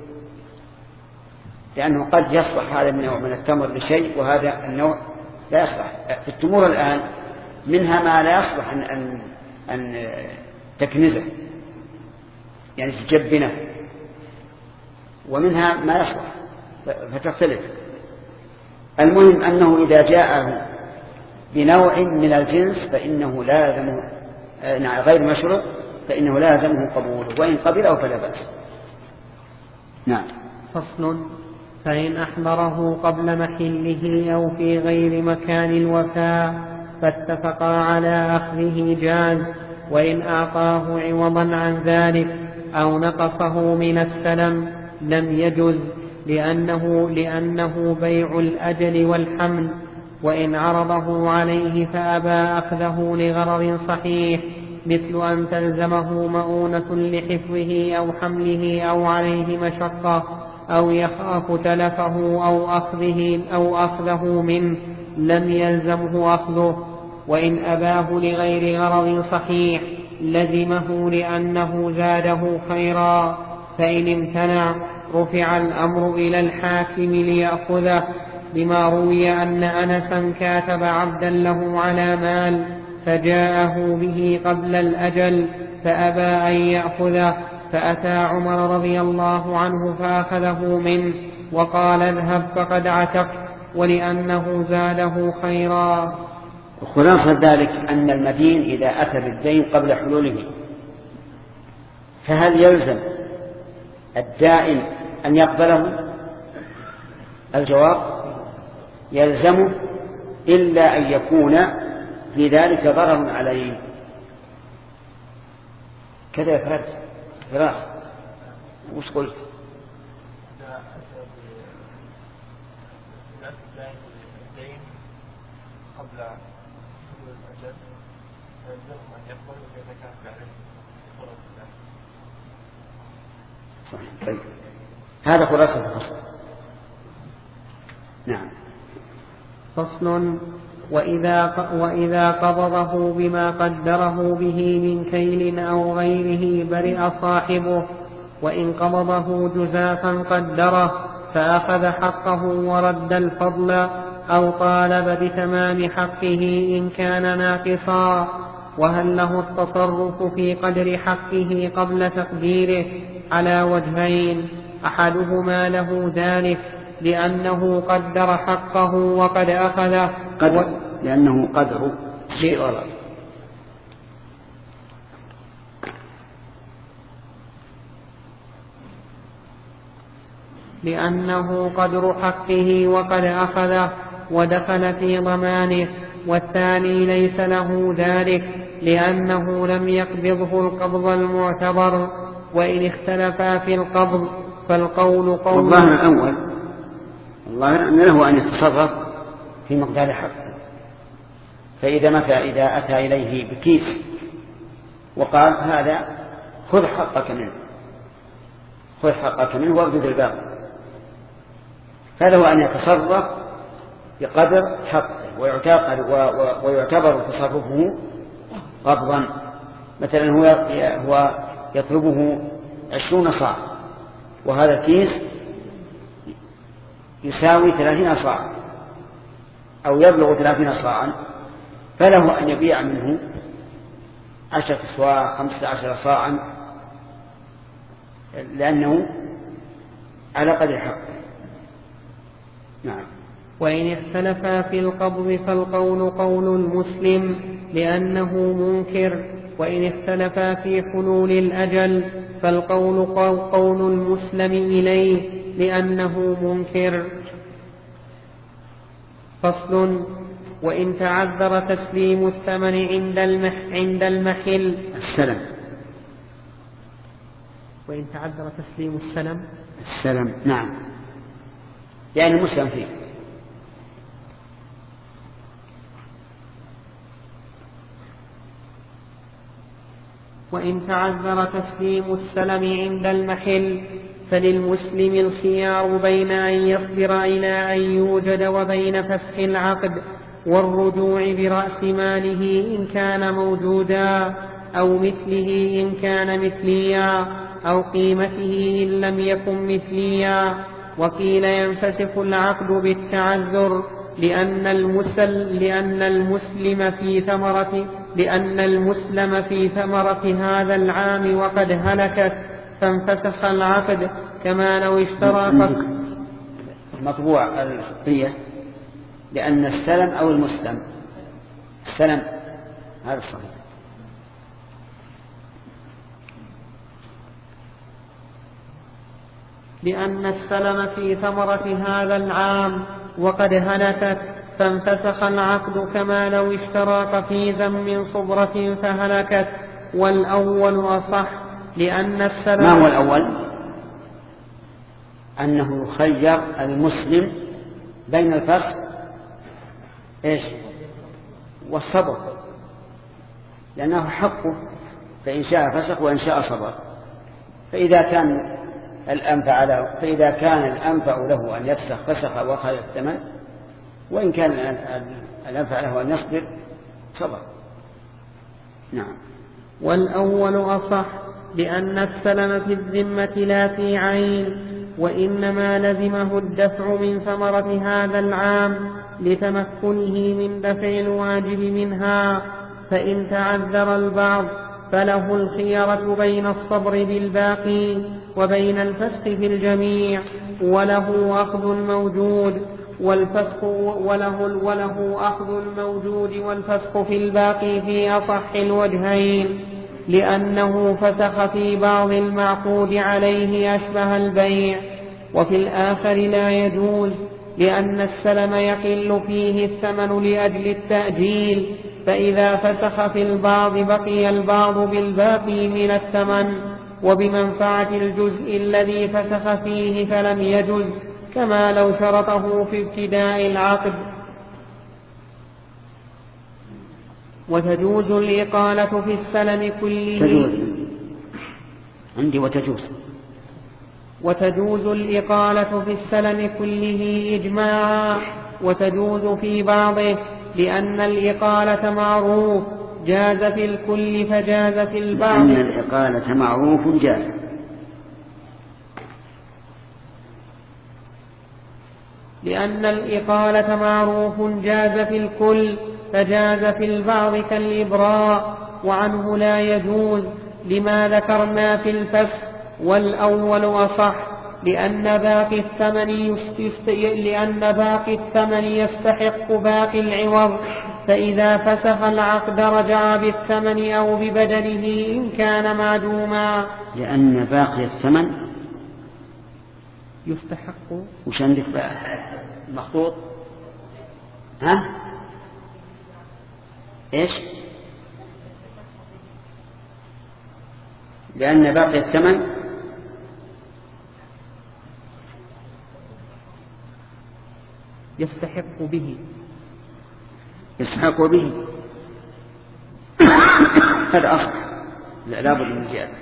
لأنه قد يصلح هذا النوع من التمر لشيء وهذا النوع لا يصلح. في التمور الآن منها ما لا يصلح أن, أن, أن تكنزه يعني تجبنه، ومنها ما يصلح فتختلف. المهم أنه إذا جاءه بنوع من الجنس فإنه لازم غير مشروع فإنه لازمه قبوله، وإن قبله فلا بأس. نعم. فصل. فإن أحضره قبل محله أو في غير مكان الوفاء فاتفقا على أخذه جاز، وإن أعطاه عوضا عن ذلك أو نقصه من السلم لم يجز لأنه, لأنه بيع الأجل والحمل. وإن عرضه عليه فأبى أخذه لغرض صحيح مثل أن تلزمه مؤونة لحفظه أو حمله أو عليه مشقة أو يخاف تلفه أو أخذه, أو أخذه منه لم يلزمه أخذه. وإن أباه لغير غرض صحيح لزمه لأنه زاده خيرا، فإن امتنع رفع الأمر إلى الحاكم ليأخذه، لما روي أن أنسا كاتب عبدا له على مال فجاءه به قبل الأجل فأبى أن يأخذه، فأتى عمر رضي الله عنه فأخذه منه وقال اذهب فقد عتق، ولأنه زاده خيرا. خلاصة ذلك أن المدين إذا أتى بالدين قبل حلوله فهل يلزم الدائن أن يقبله؟ الجواب يلزمه إلا أن يكون في ذلك ضرر عليه. كذا فرد فراغ. وش قلت؟ طول الأجل فيلزمهم أن يقبلوا ويتكافئ عليهم طلب الله. صحيح. طيب هذا خلاصة الفصل. نعم. فصل. وإذا, وإذا قبضه بما قدره به من كيل أو غيره برئ صاحبه، وإن قبضه جزافا قدره فأخذ حقه ورد الفضل، أو طالب بتمام حقه إن كان ناقصا. وهل له التصرف في قدر حقه قبل تقديره؟ على وجهين: أحدهما له ذلك لأنه قدر حقه وقد أخذه، قدر لأنه قدر شيء غلط، لأنه قدر حقه وقد أخذه ودخل في ضمانه. والثاني ليس له ذلك لأنه لم يقبضه القبض المعتبر. وإن اختلفا في القبض فالقول قول. والظاهر الأول الظاهر أن له أن يتصرف في مقدار حقه. فإذا متى إذا أتى إليه بكيس وقال هذا خذ حقك منه خذ حقك منه وابدد الباقي، فله أن يتصرف بقدر حقه ويعتبر تصرفه قبضا. مثلا هو هو يطلبه عشرون صاع وهذا الكيس يساوي ثلاثين صاع أو يبلغ ثلاثين صاعا، فله أن يبيع منه عشرة صواع خمسة عشر صاعا لأنه على قدر حقه. نعم. وإن اختلفا في القبض فالقول قول المسلم لأنه منكر. وإن اختلفا في حلول الأجل فالقول قول المسلم إليه لأنه منكر. فصل. وإن تعذر تسليم الثمن عند المح عند المحل السلم وإن تعذر تسليم السلم السلم نعم، يعني المسلم فيه. وإن تعذر تسليم السلم عند المحل فللمسلم الخيار بين أن يصبر إلى أن يوجد وبين فسخ العقد والرجوع برأس ماله إن كان موجودا، أو مثله إن كان مثليا، أو قيمته إن لم يكن مثليا. وقيل ينفسخ العقد بالتعذر لأن المسل لأن المسلم في ثمرة لأن المسلم في ثمرة هذا العام وقد هلكت فانفسخ العقد كما لو اشترى. مطبوع الخطية لأن السلم أو المسلم السلم هذا الصحيح. لأن السلم في ثمرة هذا العام وقد هلكت فانفسخ العقد كما لو اشترى قفيزا من صبرة فهلكت. والأول أصح لأن السلم. ما هو الأول؟ أنه يخير المسلم بين الفسخ إيش والصبر، لأنه حقه، فإن شاء فسخ وإن شاء صبر. فإذا كان الأنفع له فإذا كان الأنفع له أن يفسخ فسخ وأخذ الثمن، وإن كان الأنفع له أن يصبر صبر. نعم. والأول أصح لأن السلم في الذمة لا في عين، وإنما لزمه الدفع من ثمرة هذا العام لتمكنه من دفع الواجب منها. فإن تعذر البعض فله الخيرة بين الصبر بالباقي وبين الفسخ في الجميع، وله أخذ الموجود والفسخ وله, وله أخذ الموجود والفسخ في الباقي في أصح الوجهين، لأنه فسخ في بعض المعقود عليه أشبه البيع، وفي الآخر لا يجوز لأن السلم يقل فيه الثمن لأجل التأجيل، فإذا فسخ في البعض بقي البعض بالباقي من الثمن وبمنفعة الجزء الذي فسخ فيه فلم يجز، كما لو شرطه في ابتداء العقد. وتجوز الإقالة في السلم كله. تجوز عندي وتجوز وتجوز الإقالة في السلم كله إجماعا، وتجوز في بعضه، لأن الإقالة معروف جاز في الكل فجاز في البعض. لأن الإقالة معروف جاز. لأن الإقالة معروف جاز في الكل فجاز في البعض كالإبراء، وعنه لا يجوز لما ذكرنا في الفسخ، والأول أصح، لأن باقي الثمن يست... لأن باقي الثمن يستحق باقي العوض، فإذا فسخ العقد رجع بالثمن أو ببدله إن كان معدوما. لأن باقي الثمن يستحق. وش عندك بقى المخطوط؟ ها إيش؟ لأن باقي الثمن يستحق به يستحق به هذا أصح، لا بد من زيادة.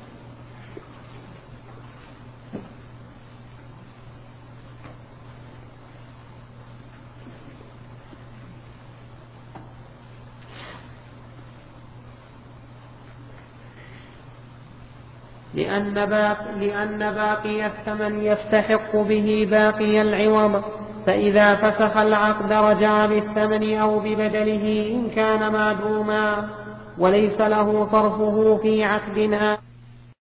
لأن باقي, لأن باقي الثمن يستحق به باقي العوض، فإذا فسخ العقد رجع بالثمن أو ببدله إن كان معدوما، وليس له صرفه في عقد آخر.